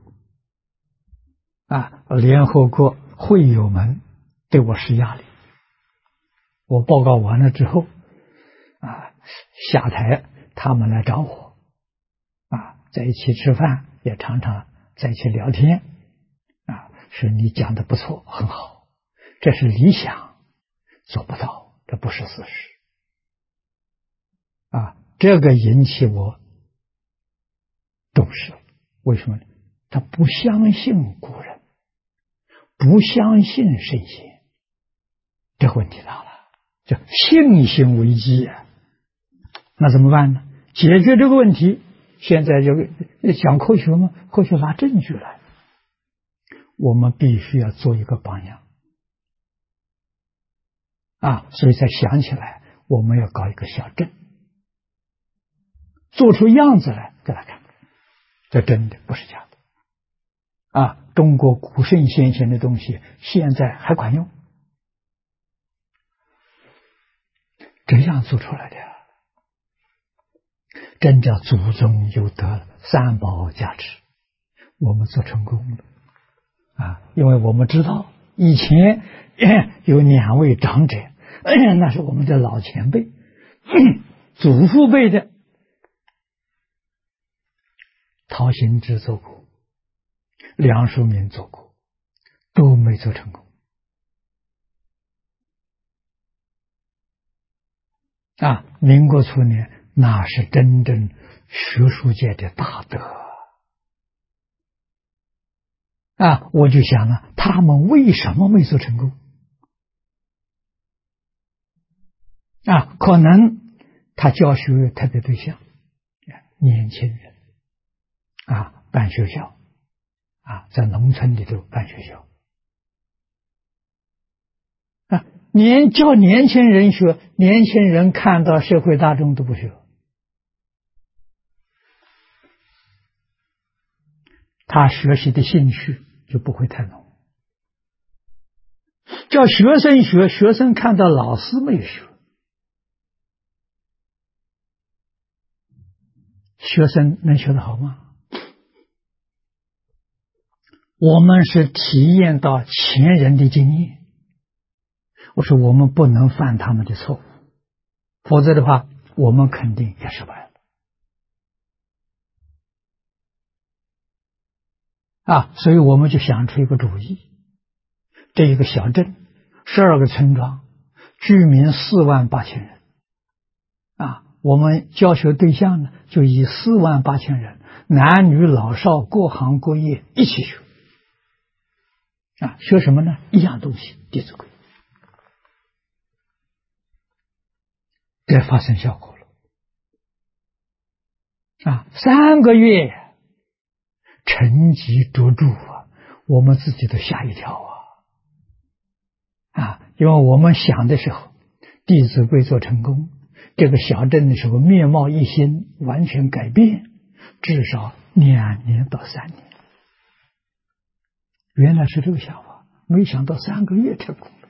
[SPEAKER 1] 联合国会友们对我施压力，我报告完了之后下台他们来找我在一起吃饭，也常常在一起聊天说你讲的不错，很好，这是理想，做不到，这不是事实这个引起我重视。为什么呢？他不相信古人，不相信圣贤，这个问题大了，叫信心危机那怎么办呢？解决这个问题，现在讲科学吗？科学拿证据来，我们必须要做一个榜样所以才想起来我们要搞一个小镇，做出样子来给他看，这真的不是假的中国古圣先贤的东西现在还管用，这样做出来的真叫祖宗有德，三宝加持，我们做成功了因为我们知道以前有2位长者，那是我们的老前辈，祖父辈的，陶行知做过，梁漱溟做过，都没做成功。民国初年那是真正学术界的大德我就想了，他们为什么没做成功？可能他教学有特别对象，年轻人办学校在农村里头办学校教年轻人学，年轻人看到社会大众都不学，他学习的兴趣就不会太浓。叫学生学，学生看到老师没有学，学生能学得好吗？我们是体验到前人的经验，我说我们不能犯他们的错误，否则的话我们肯定也失败了所以我们就想出一个主意，这一个小镇12个村庄，居民48000人我们教学对象呢就以48000人，男女老少各行各业一起学学什么呢？一样东西，《弟子规》，这发生效果了3个月成绩卓著我们自己都吓一跳因为我们想的时候，《弟子规》做成功，这个小镇的时候面貌一新，完全改变，至少2年到3年。原来是这个想法，没想到3个月成功了。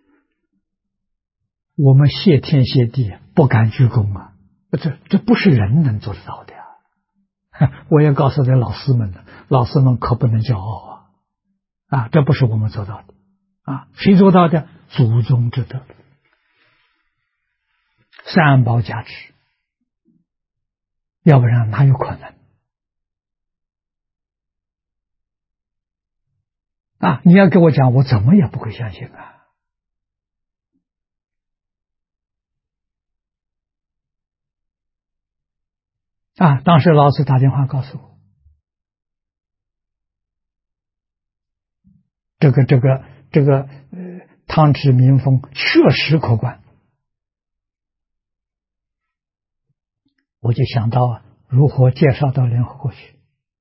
[SPEAKER 1] 我们谢天谢地，不敢鞠躬这不是人能做得到的我也告诉这老师们了，老师们可不能骄傲这不是我们做到的谁做到的？祖宗之德，三宝加持，要不然哪有可能你要给我讲，我怎么也不会相信当时老师打电话告诉我，这个汤池民风确实可观，我就想到如何介绍到联合国去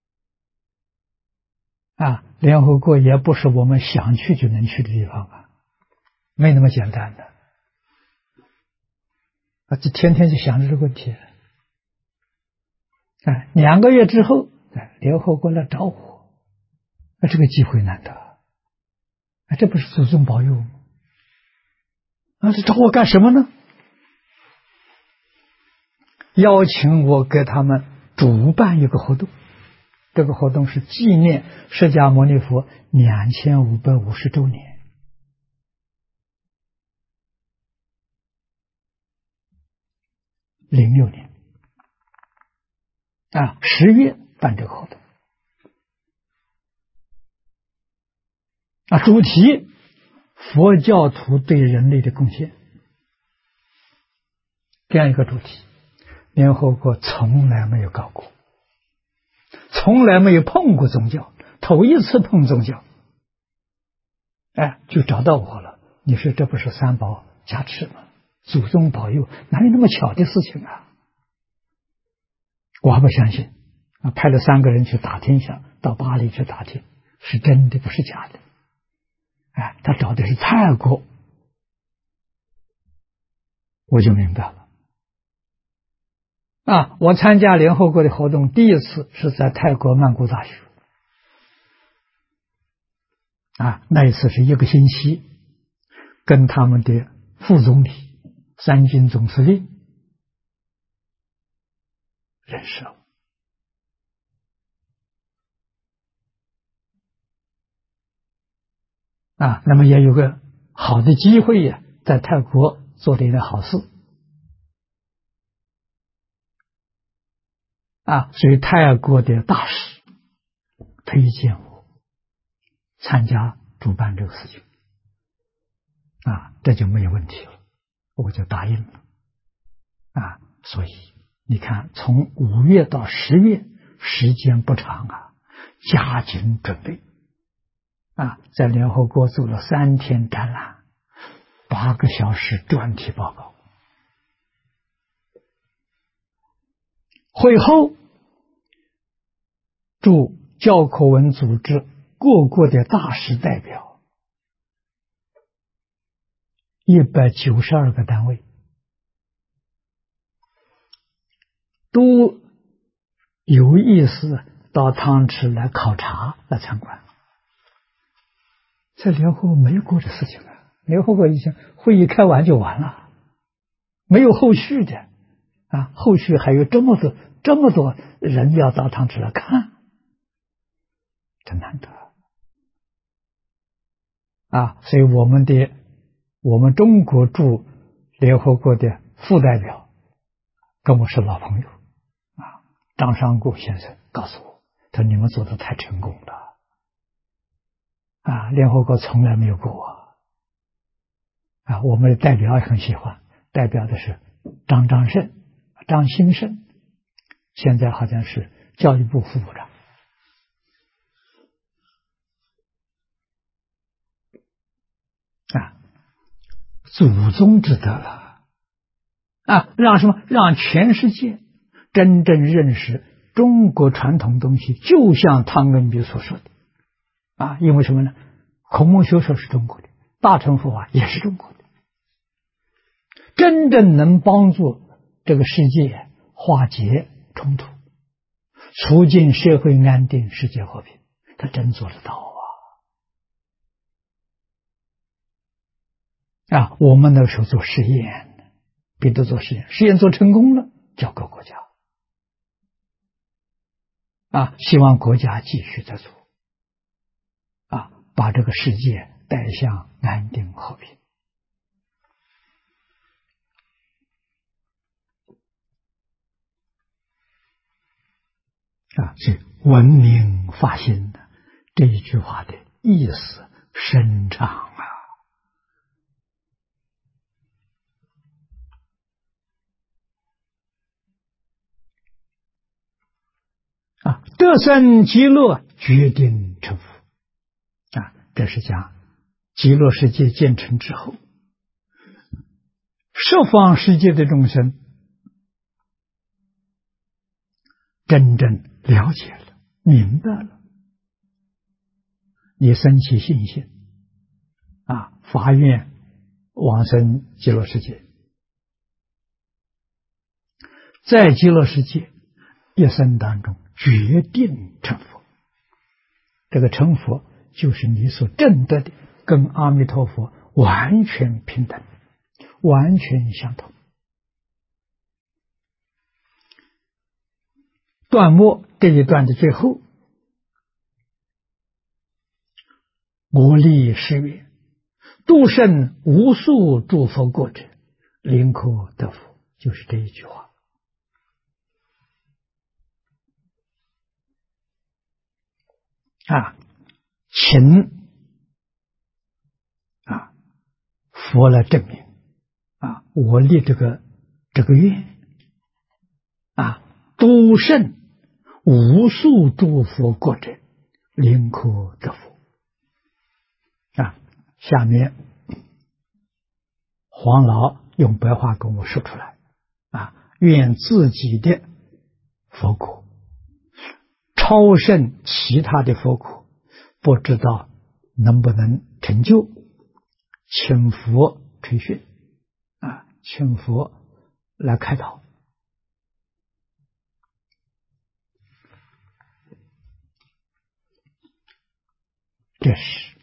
[SPEAKER 1] 联合国也不是我们想去就能去的地方没那么简单的这天天就想着这个问题2个月之后联合国来找我这个机会难得这不是祖宗保佑吗这找我干什么呢？邀请我给他们主办一个活动，这个活动是纪念释迦牟尼佛2550周年。06年10月办这个活动主题佛教徒对人类的贡献，这样一个主题联合国从来没有搞过，从来没有碰过宗教，头一次碰宗教就找到我了。你说这不是三宝加持吗？祖宗保佑，哪有那么巧的事情我还不相信派了3个人去打听一下，到巴黎去打听，是真的不是假的他找的是泰国，我就明白了我参加联合国的活动第一次是在泰国曼谷大学那一次是1个星期，跟他们的副总理、3军总司令认识了那么也有个好的机会呀，在泰国做了一件好事所以泰国的大使推荐我参加主办这个事情这就没有问题了，我就答应了所以你看，从5月到10月，时间不长加紧准备在联合国做了3天展览，8个小时专题报告。会后，驻教科文组织各国的大使代表192个单位都有意思到汤池来考察来参观。在联合国没有过这事情联合国以前会议开完就完了，没有后续的后续还有这么多人要到汤池来看，真难得所以我们中国驻联合国的副代表跟我是老朋友张尚谷先生告诉我，他说你们做的太成功了联合国从来没有过我们的代表也很喜欢，代表的是张兴盛，现在好像是教育部副部长祖宗之德了让什么？让全世界真正认识中国传统东西，就像汤恩比所说的因为什么呢？孔孟学说是中国的，大乘佛法也是中国的，真正能帮助这个世界化解冲突，促进社会安定、世界和平，他真做得到我们那时候做实验，别的做实验做成功了，交给国家希望国家继续在做把这个世界带向安定和平所以文明发心的这一句话的意思深长得生极乐决定成佛这是讲极乐世界建成之后，十方世界的众生真正了解了、明白了，你生起信心发愿往生极乐世界，在极乐世界一生当中决定成佛。这个成佛就是你所证得的跟阿弥陀佛完全平等，完全相同。段末这一段的最后，我立誓愿度胜无数诸佛国者，临可得佛，就是这一句话请佛来证明我立这个愿度胜无数诸佛国者，临可得佛下面黄老用白话跟我说出来愿自己的佛果超胜其他的佛果，不知道能不能成就，请佛垂训请佛来开导。这是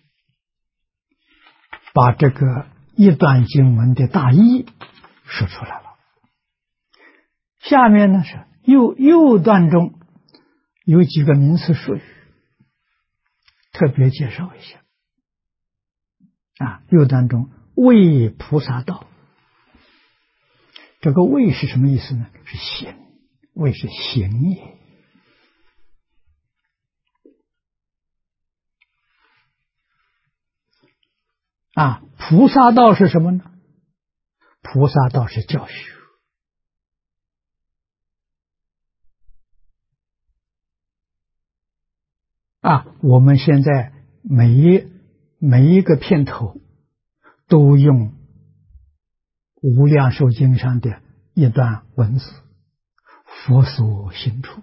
[SPEAKER 1] 把这个一段经文的大意说出来了。下面呢是右段中有几个名词术语，特别介绍一下。 六当中为菩萨道，这个为是什么意思呢？是行，为是行也。菩萨道是什么呢？菩萨道是教学。我们现在每一个片头都用《无量寿经》上的一段文字：佛所行处。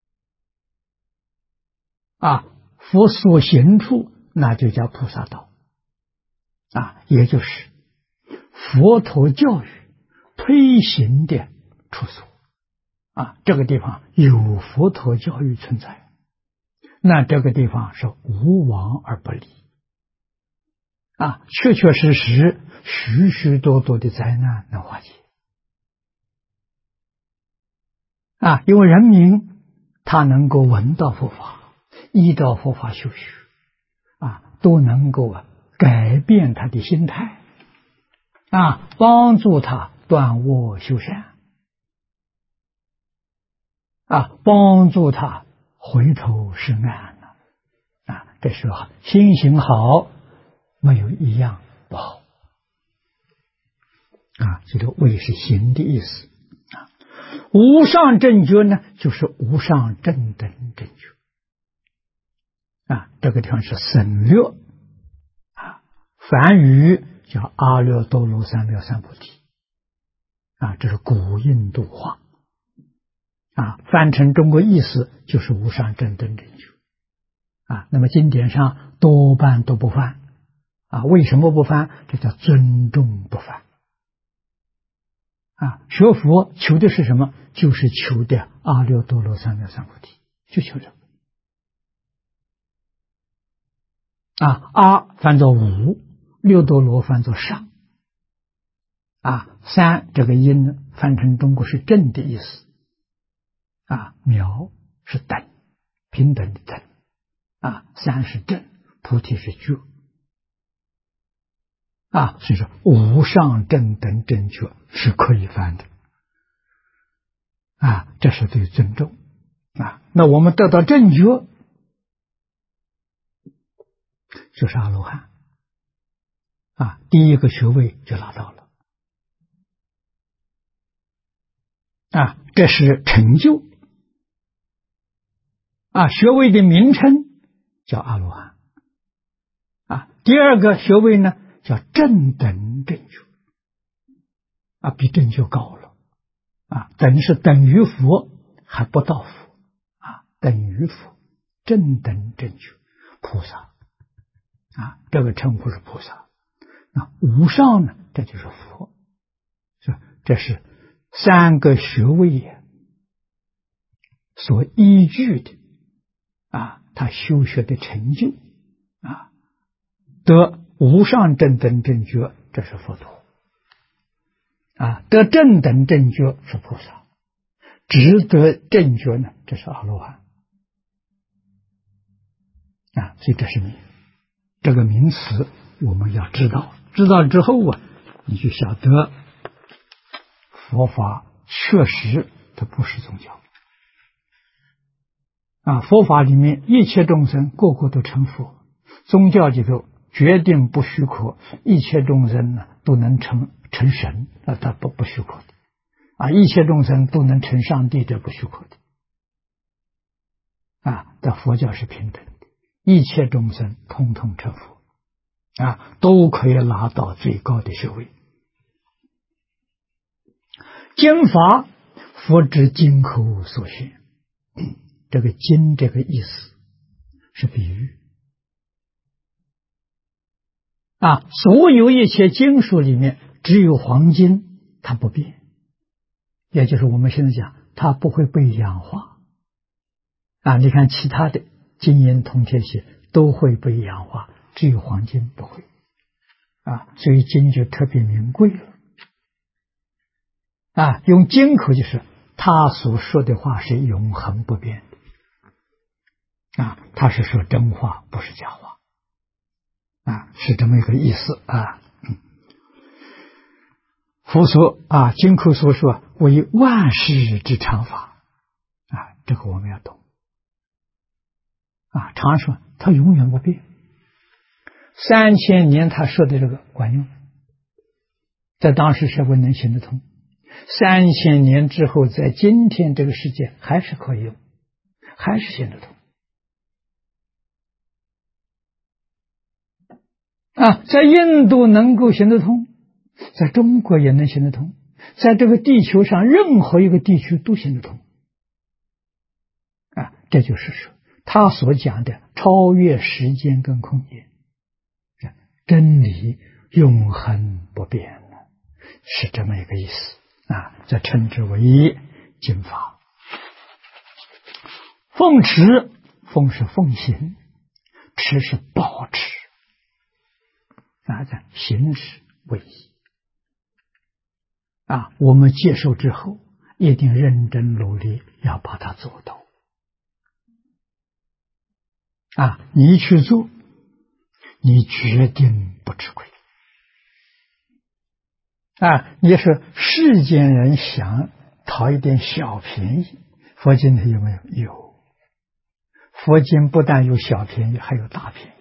[SPEAKER 1] 佛所行处，那就叫菩萨道。也就是佛陀教育推行的处所。这个地方有佛陀教育存在，那这个地方是无往而不利。确确实实许许多多的灾难能化解。因为人民他能够闻到佛法，依照佛法修学，都能够改变他的心态，帮助他断恶修善，帮助他回头是岸了。这时候心行好，没有一样不好。这个为是行的意思。无上正觉呢，就是无上正等正觉。这个地方是省略。梵语叫阿耨多罗三藐三菩提。这是古印度话。翻成中国意思就是无上正等正觉。那么经典上多半都不翻。为什么不翻？这叫尊重不翻。学佛求的是什么？就是求的阿耨多罗三藐三菩提，就求这个。阿翻作无，六多罗翻作上。三这个音呢，翻成中国是正的意思。藐是等，平等的等。三是正，菩提是觉。所以说无上正等正觉是可以翻的。这是对尊重。那我们得到正觉，就是阿罗汉。第一个学位就拿到了。这是成就。学位的名称叫阿罗汉。第二个学位呢叫正等正觉。比正觉高了。等是等于佛，还不到佛。等于佛，正等正觉，菩萨。这个称呼是菩萨。无上呢，这就是佛。这是三个学位所依据的。他修学的成就。得无上正等正觉，这是佛陀。得正等正觉是菩萨，只得正觉呢，这是阿罗汉。所以这是这个名词我们要知道，知道之后你就晓得佛法确实它不是宗教。佛法里面一切众生个个都成佛，宗教里头决定不许可一切众生呢都能成神，它不许可的。一切众生都能成上帝，这不许可的。但佛教是平等的，一切众生通通成佛，都可以拿到最高的学位。经法，佛之经口所现。这个经这个意思是比喻。所有一切经书里面，只有黄金它不变，也就是我们现在讲它不会被氧化。你看其他的金银铜铁锡都会被氧化，只有黄金不会。所以经就特别名贵了。用经口就是他所说的话是永恒不变的。他是说真话，不是假话。 是这么一个意思啊。佛说经口所说为万世之常法这个我们要懂常说它永远不变，3000年他说的这个管用，在当时社会能行得通，3000年之后在今天这个世界还是可以用，还是行得通在印度能够行得通，在中国也能行得通，在这个地球上任何一个地区都行得通这就是说他所讲的超越时间跟空间，真理永恒不变的，是这么一个意思这称之为经法。奉持，奉是奉行，持是保持在行持为宜我们接受之后一定认真努力要把它做到你去做，你决定不吃亏你是世间人想讨一点小便宜，佛经里有没有？有。佛经不但有小便宜，还有大便宜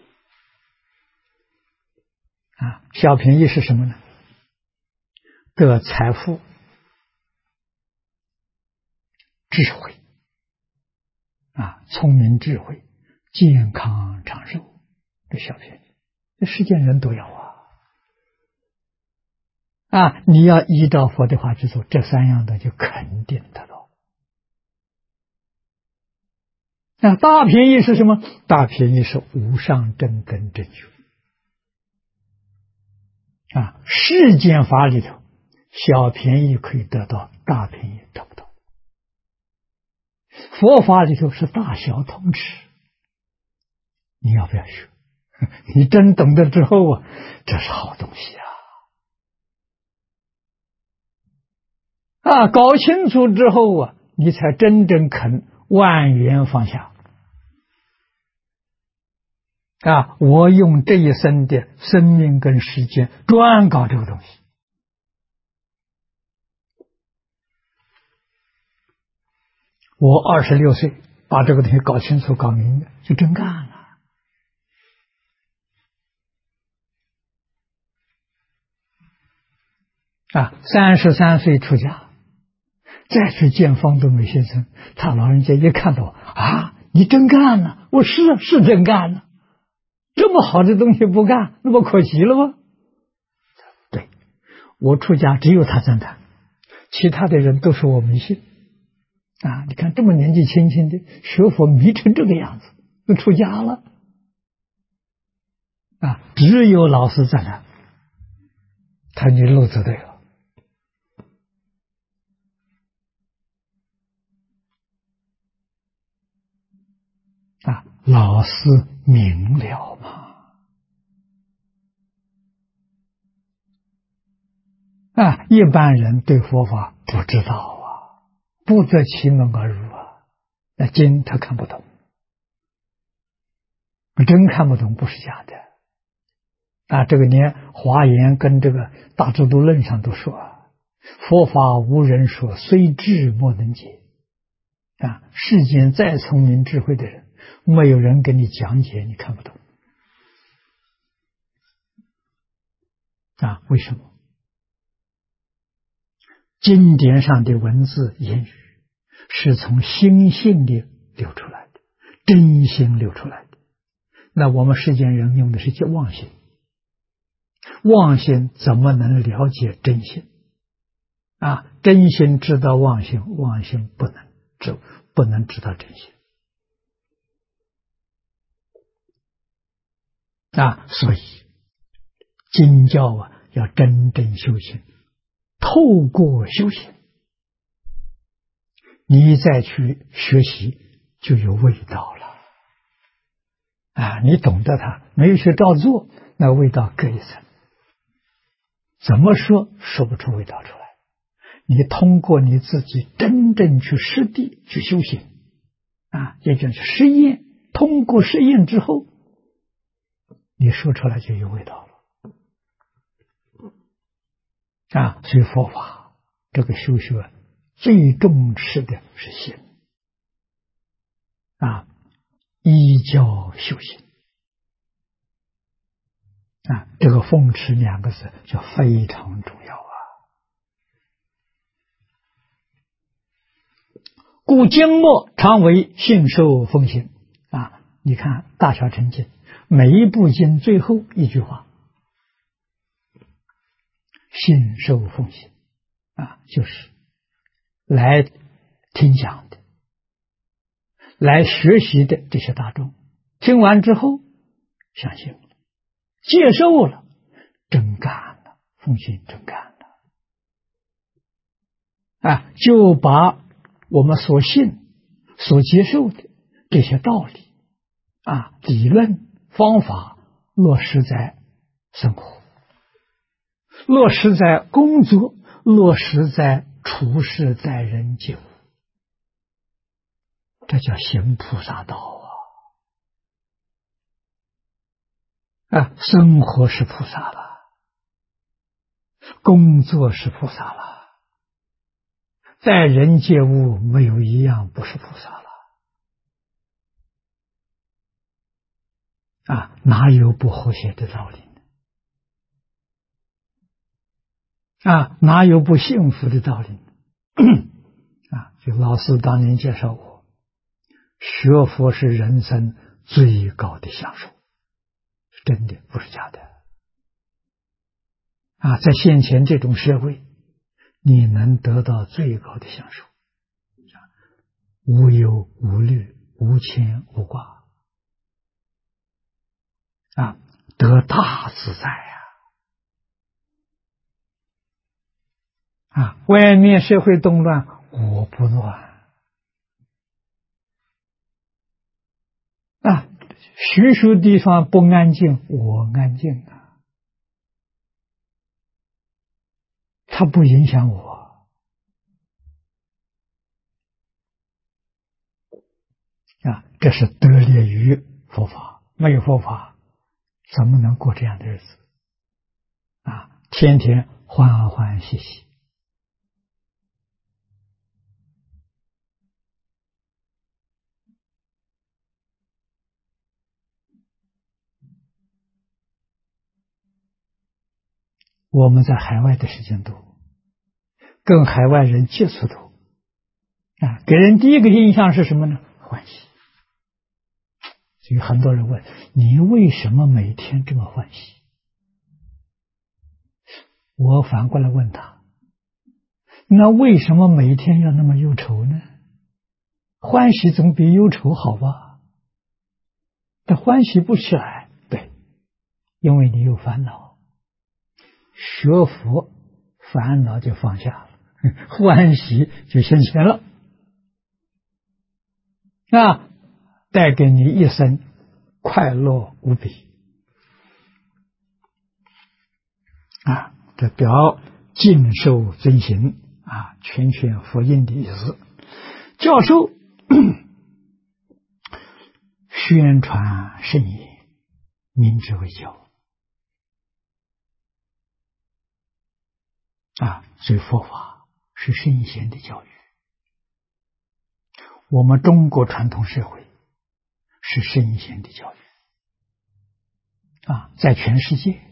[SPEAKER 1] 小便宜是什么呢？得财富、智慧聪明智慧、健康长寿，这小便宜，这世间人都要你要依照佛的话去做，这3样的就肯定得到大便宜是什么？大便宜是无上正等正觉世间法里头小便宜可以得到，大便宜得不到。佛法里头是大小通吃，你要不要学？你真懂得之后这是好东西搞清楚之后你才真正肯万缘放下我用这一生的生命跟时间专搞这个东西我26岁把这个东西搞清楚搞明白，就真干了33岁出家，再去见方东美先生，他老人家一看到你真干了，我是真干了，这么好的东西不干，那不可惜了吗？对，我出家只有他赞叹，其他的人都说我迷信你看这么年纪轻轻的学佛迷成这个样子，都出家了只有老师赞叹，他你路走对了老师明了嘛一般人对佛法不知道不得其门而入那经他看不懂，真看不懂，不是假的这个连华严跟这个大智度论上都说佛法无人说，虽智莫能解世间再聪明智慧的人，没有人给你讲解，你看不懂为什么？经典上的文字言语是从心性里流出来的，真心流出来的。那我们世间人用的是叫妄心，妄心怎么能了解真心真心知道妄心，妄心不能知道真心所以经教要真正修行，透过修行你再去学习就有味道了你懂得它，没有去照做，那味道各一层，怎么说不出味道出来。你通过你自己真正去实地去修行也就是实验，通过实验之后你说出来就有味道了所以佛法这个修学最重视的是心依教修行这个奉持两个字就非常重要故经末常为信受奉行你看大小乘经每一部经最后一句话信受奉行就是来听讲的来学习的这些大众听完之后相信了接受了真干了奉行真干了就把我们所信所接受的这些道理理论方法落实在生活，落实在工作，落实在处事待人接物，这叫行菩萨道生活是菩萨了，工作是菩萨了，待人接物没有一样不是菩萨了哪有不和谐的道理呢哪有不幸福的道理呢就老师当年介绍我，学佛是人生最高的享受，是真的不是假的在现前这种社会你能得到最高的享受无忧无虑无牵无挂得大自在外面社会动乱我不乱许许地方不安静我安静它不影响我这是得力于佛法，没有佛法怎么能过这样的日子天天欢欢喜喜我们在海外的时间多，跟海外人接触多给人第一个印象是什么呢？欢喜。所以很多人问你为什么每天这么欢喜？我反过来问他，那为什么每天要那么忧愁呢？欢喜总比忧愁好吧？但欢喜不起来，对，因为你有烦恼。学佛烦恼就放下了，欢喜就现前了带给你一生快乐无比这表尽受遵行全权佛印的意思。教授宣传圣言，明之为教所以佛法是圣贤的教育。我们中国传统社会是圣贤的教育在全世界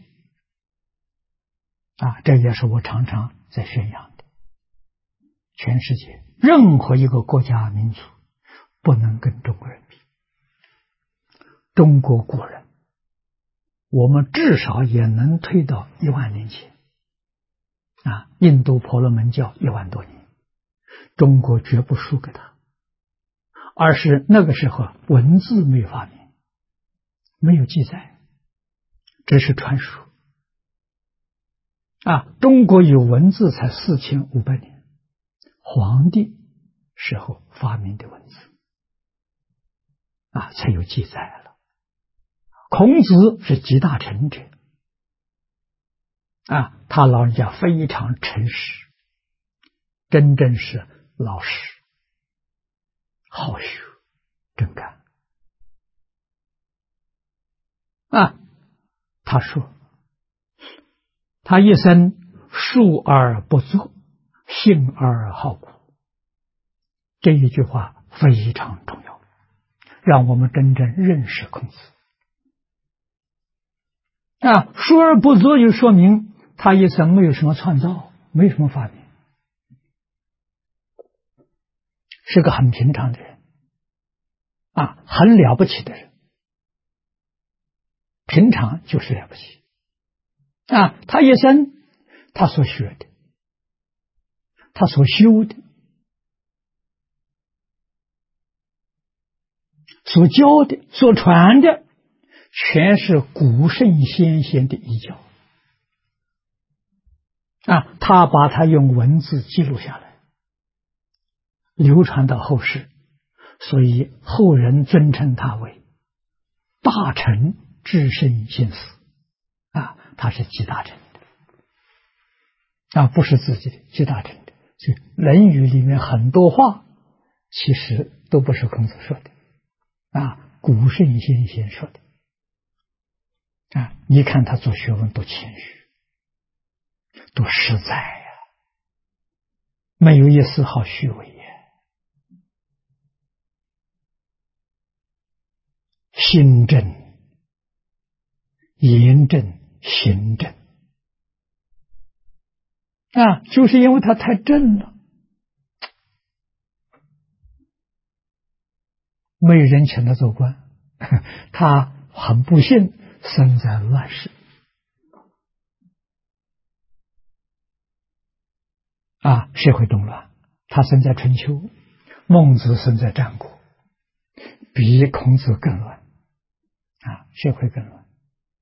[SPEAKER 1] 这也是我常常在宣扬的。全世界任何一个国家民族不能跟中国人比。中国古人我们至少也能推到10000年前印度婆罗门教1万多年，中国绝不输给他，而是那个时候文字没有发明，没有记载，只是传说中国有文字才4500年，黄帝时候发明的文字才有记载了。孔子是集大成者他老人家非常诚实，真正是老实好学真干他说：“他一生述而不作，信而好古。”这一句话非常重要，让我们真正认识孔子。说而不作，就说明他一生没有什么创造，没有什么发明，是个很平常的人，很了不起的人。平常就是了不起。他一生他所学的，他所修的，所教的，所传的，全是古圣先贤的遗教。他把它用文字记录下来，流传到后世，所以后人尊称他为大成至圣先师。他是记大成的，不是自己的，记大成的。所以《论语》里面很多话其实都不是孔子说的，古圣先贤说的。你看他做学问多谦虚，多实在呀，没有一丝毫虚伪呀，心正、言正、行正。就是因为他太正了，没有人请他做官，他很不幸生在乱世。社会动乱，他生在春秋，孟子生在战国，比孔子更乱，社会更乱。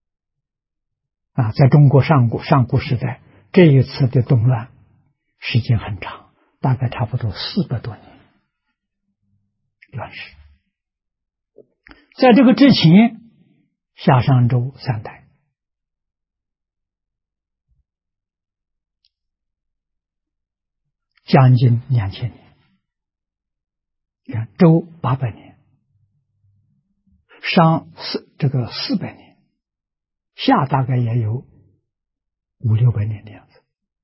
[SPEAKER 1] 在中国上古时代，这一次的动乱时间很长，大概差不多400多年乱世。在这个之前，夏商周3代，将近2000年。你看周800年，商400年，夏大概也有500-600年的样子。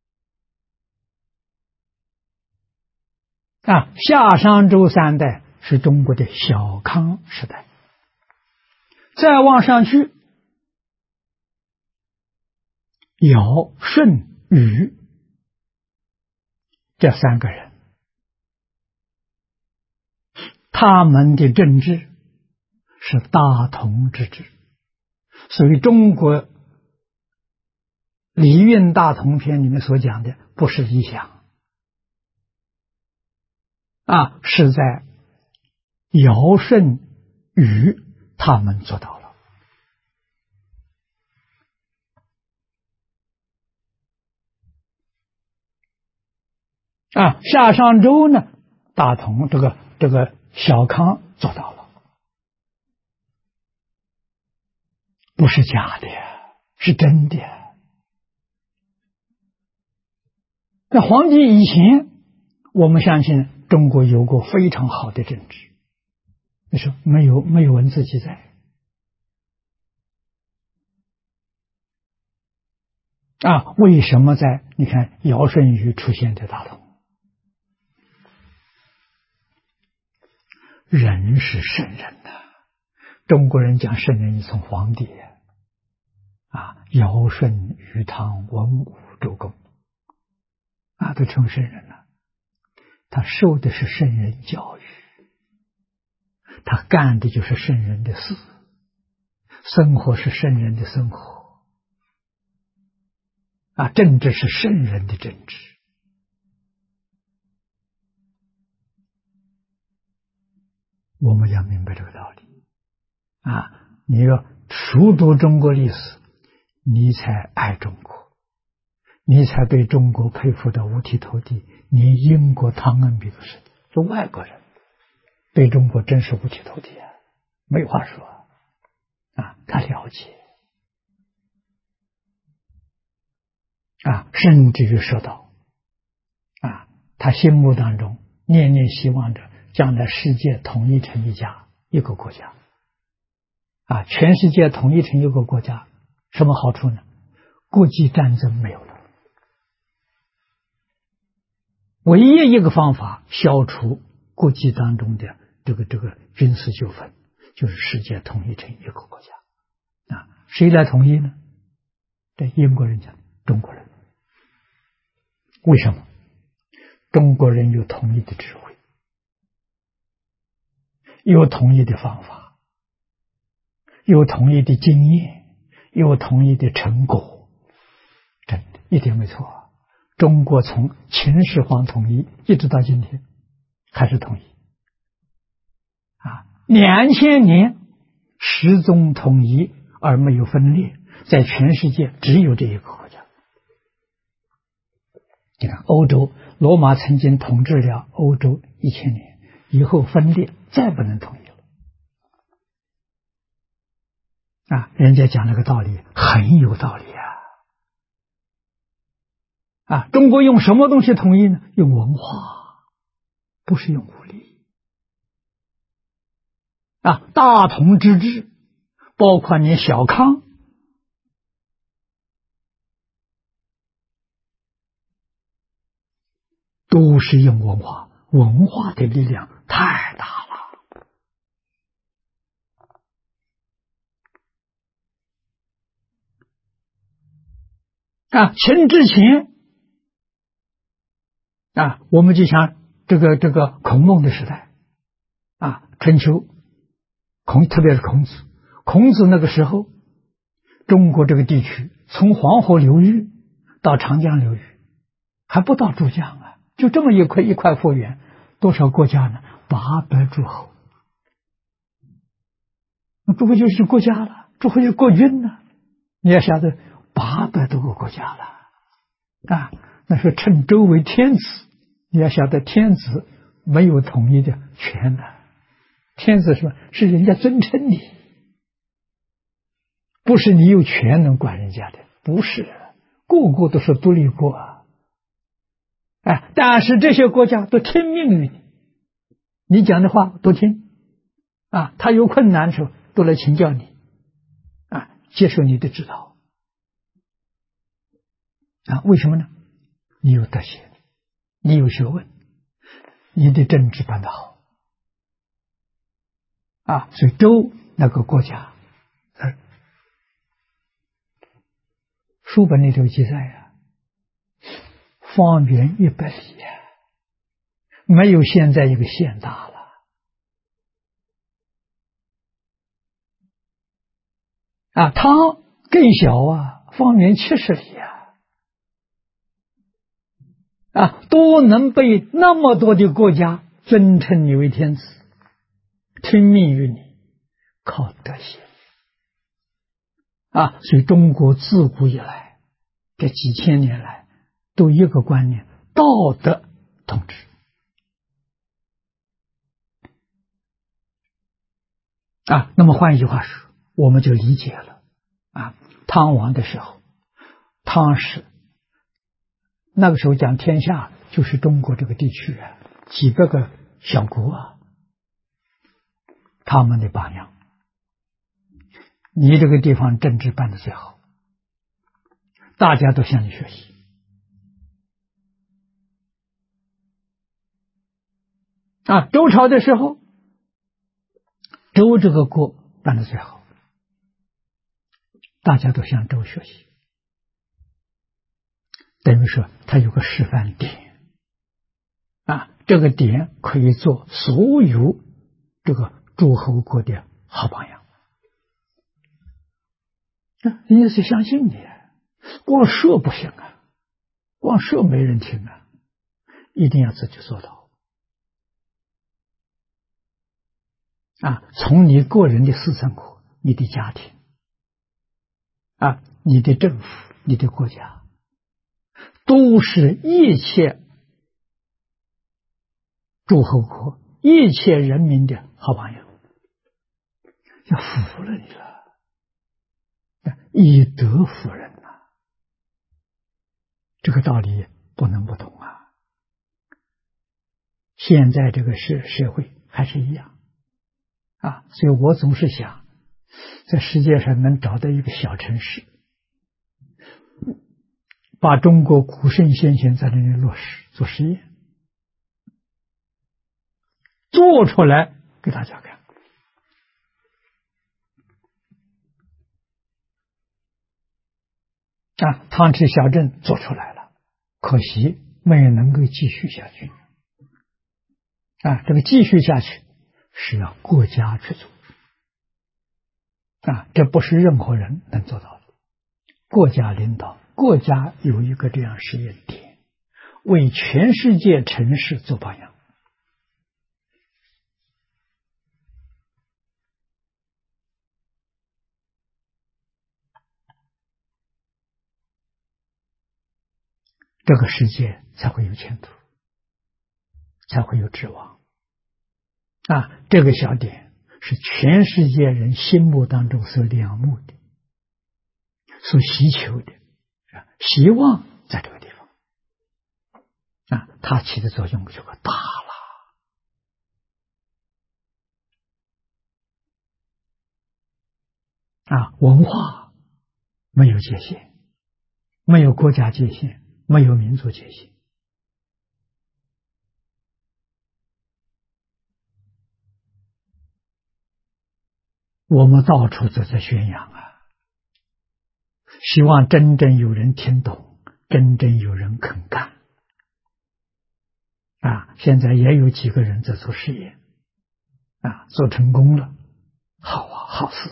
[SPEAKER 1] 夏商周3代是中国的小康时代。再往上去，尧、舜、禹这3个人，他们的政治是大同之治，所以中国礼运大同篇里面所讲的不是理想，是在尧、舜、禹他们做到了。夏商周呢，大同这个小康做到了，不是假的，是真的。在黄帝以前，我们相信中国有过非常好的政治，你说没有文字记载。为什么在你看尧舜禹出现的大同？人是圣人的，中国人讲圣人，从黄帝尧舜禹汤文武周公都成圣人了。他受的是圣人教育，他干的就是圣人的事，生活是圣人的生活，政治是圣人的政治。我们要明白这个道理你要熟读中国历史，你才爱中国，你才对中国佩服的五体投地。连英国汤恩比都是，这外国人对中国真是五体投地没有话说他了解甚至于说到他心目当中念念希望着将来世界统一成一个国家全世界统一成一个国家什么好处呢？国际战争没有了，唯一一个方法消除国际当中的这个军事纠纷，就是世界统一成一个国家。谁来统一呢？这英国人讲，中国人。为什么？中国人有统一的智慧，有统一的方法，有统一的经验，有统一的成果，真的一点没错。中国从秦始皇统一一直到今天还是统一，2000年始终统一而没有分裂，在全世界只有这一个国家。你看欧洲，罗马曾经统治了欧洲1000年，以后分裂，再不能统一了。人家讲那个道理很有道理中国用什么东西统一呢？用文化，不是用武力。大同之治，包括你小康，都是用文化，文化的力量太大了。秦之前我们就像这个孔孟的时代春秋，特别是孔子那个时候，中国这个地区从黄河流域到长江流域还不到珠江就这么一块幅员，多少国家呢？800诸侯。那诸侯就是国家了，诸侯就是国君了。你要晓得800多个国家了那是称周为天子。你要晓得天子没有统一的权天子是人家尊称你，不是你有权能管人家的，不是，个个都是独立国但是这些国家都听命于你，你讲的话都听他有困难的时候都来请教你接受你的指导为什么呢？你有德行，你有学问，你的政治办得好所以周那个国家书本里头记载方圆100里没有现在一个县大了汤更小方圆70里都能被那么多的国家尊称你为天子，听命于你，靠德行所以中国自古以来这几千年来都一个观念，道德统治那么换一句话说，我们就理解了汤王的时候，汤氏那个时候讲天下就是中国这个地区几百个小国他们的榜样，你这个地方政治办得最好，大家都向你学习周朝的时候，周这个国办得最好，大家都向周学习，等于说他有个示范点这个点可以做所有这个诸侯国的好榜样人家是相信你光说不行光说没人听一定要自己做到从你个人的私生活，你的家庭你的政府，你的国家，都是一切诸侯国一切人民的好榜样，要服了你了，以德服人这个道理不能不懂现在这个社会还是一样所以我总是想，在世界上能找到一个小城市， 把中国古圣先贤在那里落实做实验，做出来给大家看。汤池小镇做出来了，可惜没有能够继续下去。这个继续下去是要国家去做。这不是任何人能做到的。国家领导，国家有一个这样实验点，为全世界城市做榜样。这个世界才会有前途，才会有指望。这个小点是全世界人心目当中所仰慕的，所希求的，希望在这个地方。它起的作用就可大了。文化没有界限，没有国家界限，没有民族界限。我们到处都在宣扬希望真正有人听懂，真正有人肯干。现在也有几个人在做实验，做成功了，好好事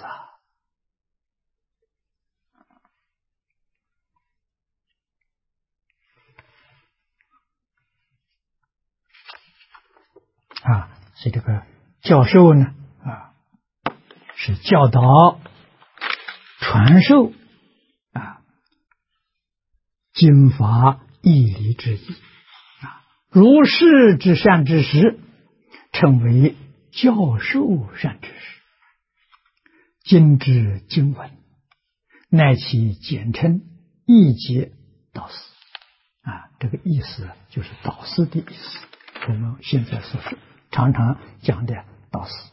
[SPEAKER 1] 所以这个教授呢，是教导、传授经法义理之意，如是之善知识，称为教授善知识。经之经文，乃其简称，意解导师。这个意思就是导师的意思，我们现在所说常常讲的导师。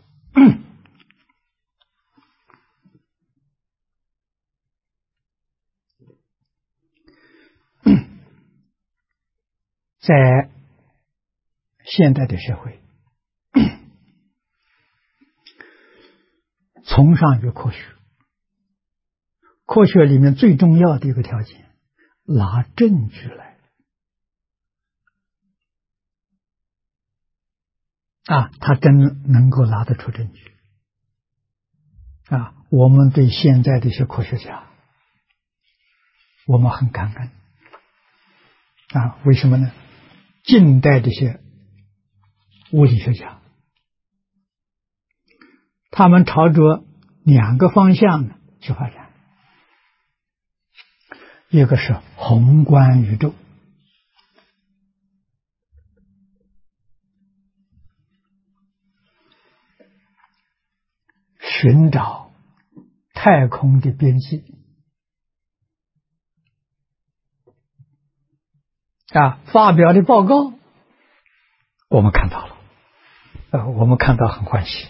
[SPEAKER 1] 在现代的社会，崇尚于科学，科学里面最重要的一个条件，拿证据来。他真能够拿得出证据。我们对现在的一些科学家，我们很感恩。为什么呢？近代这些物理学家，他们朝着两个方向呢去发展，一个是宏观宇宙，寻找太空的边际，发表的报告我们看到了，我们看到很欢喜。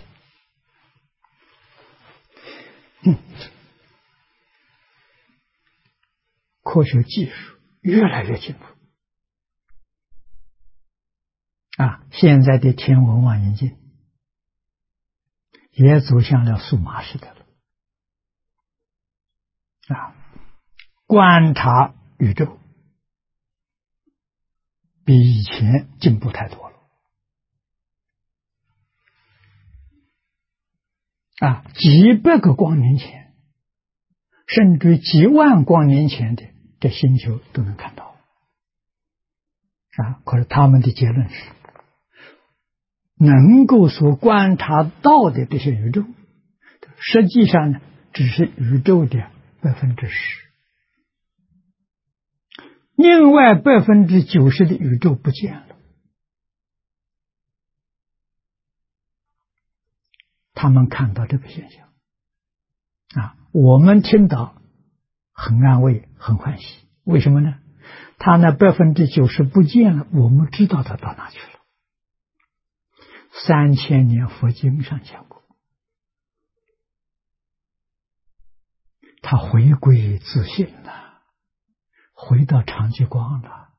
[SPEAKER 1] 科学技术越来越进步。现在的天文望远镜也走向了数码时代了。观察宇宙比以前进步太多了。几百个光年前，甚至几万光年前的这星球都能看到。可是他们的结论是，能够所观察到的这些宇宙，实际上呢，只是宇宙的10%，另外90%的宇宙不见了。他们看到这个现象，我们听到很安慰，很欢喜。为什么呢？他那90%不见了，我们知道他到哪去了。3000年佛经上讲过，他回归自信了， 回到常寂光了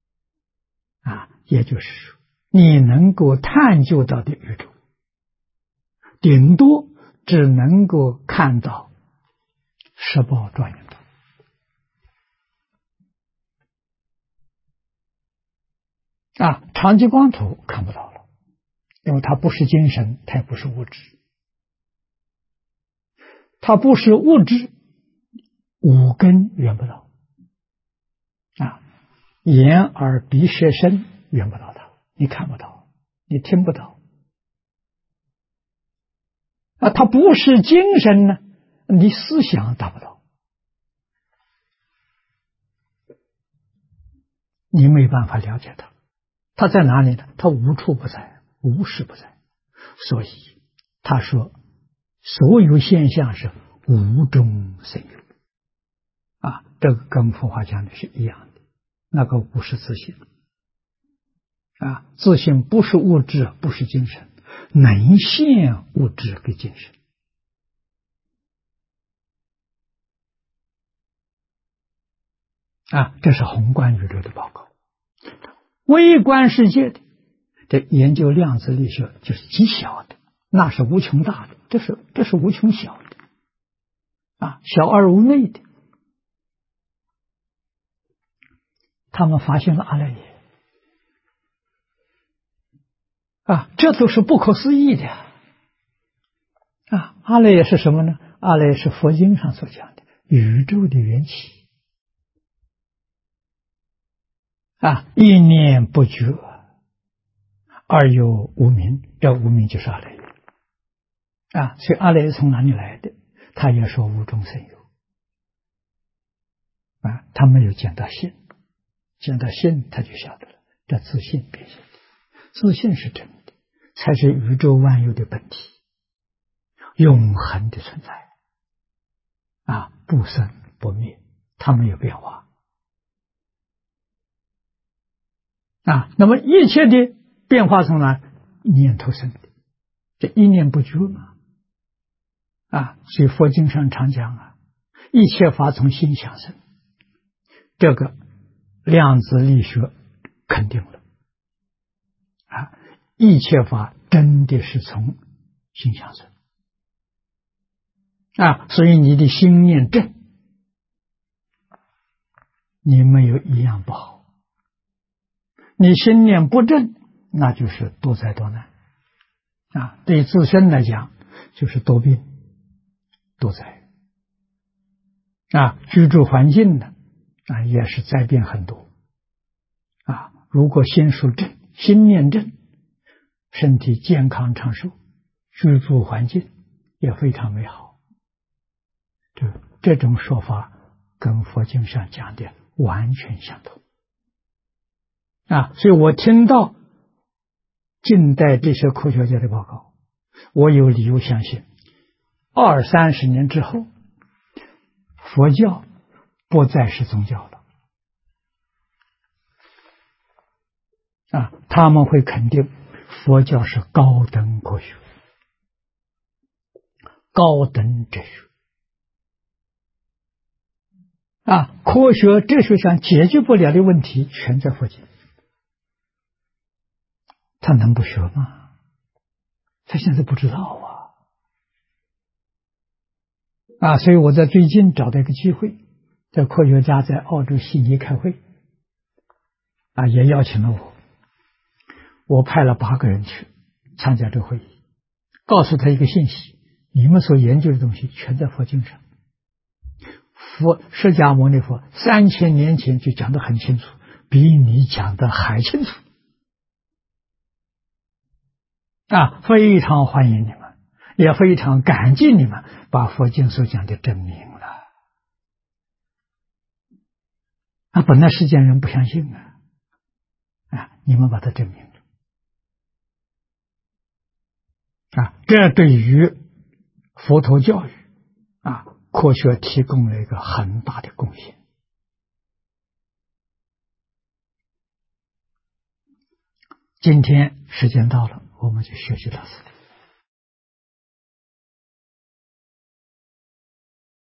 [SPEAKER 1] 也就是说，你能够探究到的宇宙，顶多只能够看到十报庄严道常寂光图看不到了，因为它不是精神，它也不是物质，它不是物质，五根缘不到眼耳鼻舌身缘不到它，你看不到，你听不到它不是精神呢，你思想达不到，你没办法了解它。它在哪里呢？它无处不在，无时不在。所以他说所有现象是无中生有这个跟佛法讲的是一样的。那个不是自信自信不是物质，不是精神，能现物质跟精神这是宏观宇宙的报告。微观世界的这研究量子力学就是极小的，那是无穷大的，这是无穷小的小而无内的。他们发现了阿赖耶这都是不可思议的阿赖耶是什么呢？阿赖耶是佛经上所讲的宇宙的缘起一念不觉而有无明，这无明就是阿赖耶所以阿赖耶从哪里来的？他也说无中生有他没有见到性，见到性他就晓得了，这自信变现的，自信是真的，才是宇宙万有的本体，永恒的存在不生不灭，它没有变化那么一切的变化从哪？念头生的，这一念不觉嘛所以佛经上常讲一切法从心想生，这个量子力学肯定了一切法真的是从心想生所以你的心念正，你没有一样不好，你心念不正，那就是多灾多难对自身来讲就是多病多灾居住环境呢也是灾变很多如果心属正，心念正，身体健康长寿，居住环境也非常美好。这种说法跟佛经上讲的完全相同所以我听到近代这些科学家的报告，我有理由相信20-30年之后，佛教不再是宗教了他们会肯定佛教是高等科学，高等哲学科学哲学上解决不了的问题全在佛经，他能不学吗？他现在不知道所以我在最近找到一个机会，这科学家在澳洲悉尼开会也邀请了我派了8个人去参加这个会议，告诉他一个信息，你们所研究的东西全在佛经上，释迦牟尼佛3000年前就讲得很清楚，比你讲的还清楚非常欢迎你们，也非常感激你们把佛经所讲的证明了本来世间人不相信你们把它证明了这对于佛陀教育科学提供了一个很大的贡献。今天时间到了，我们就学习到此。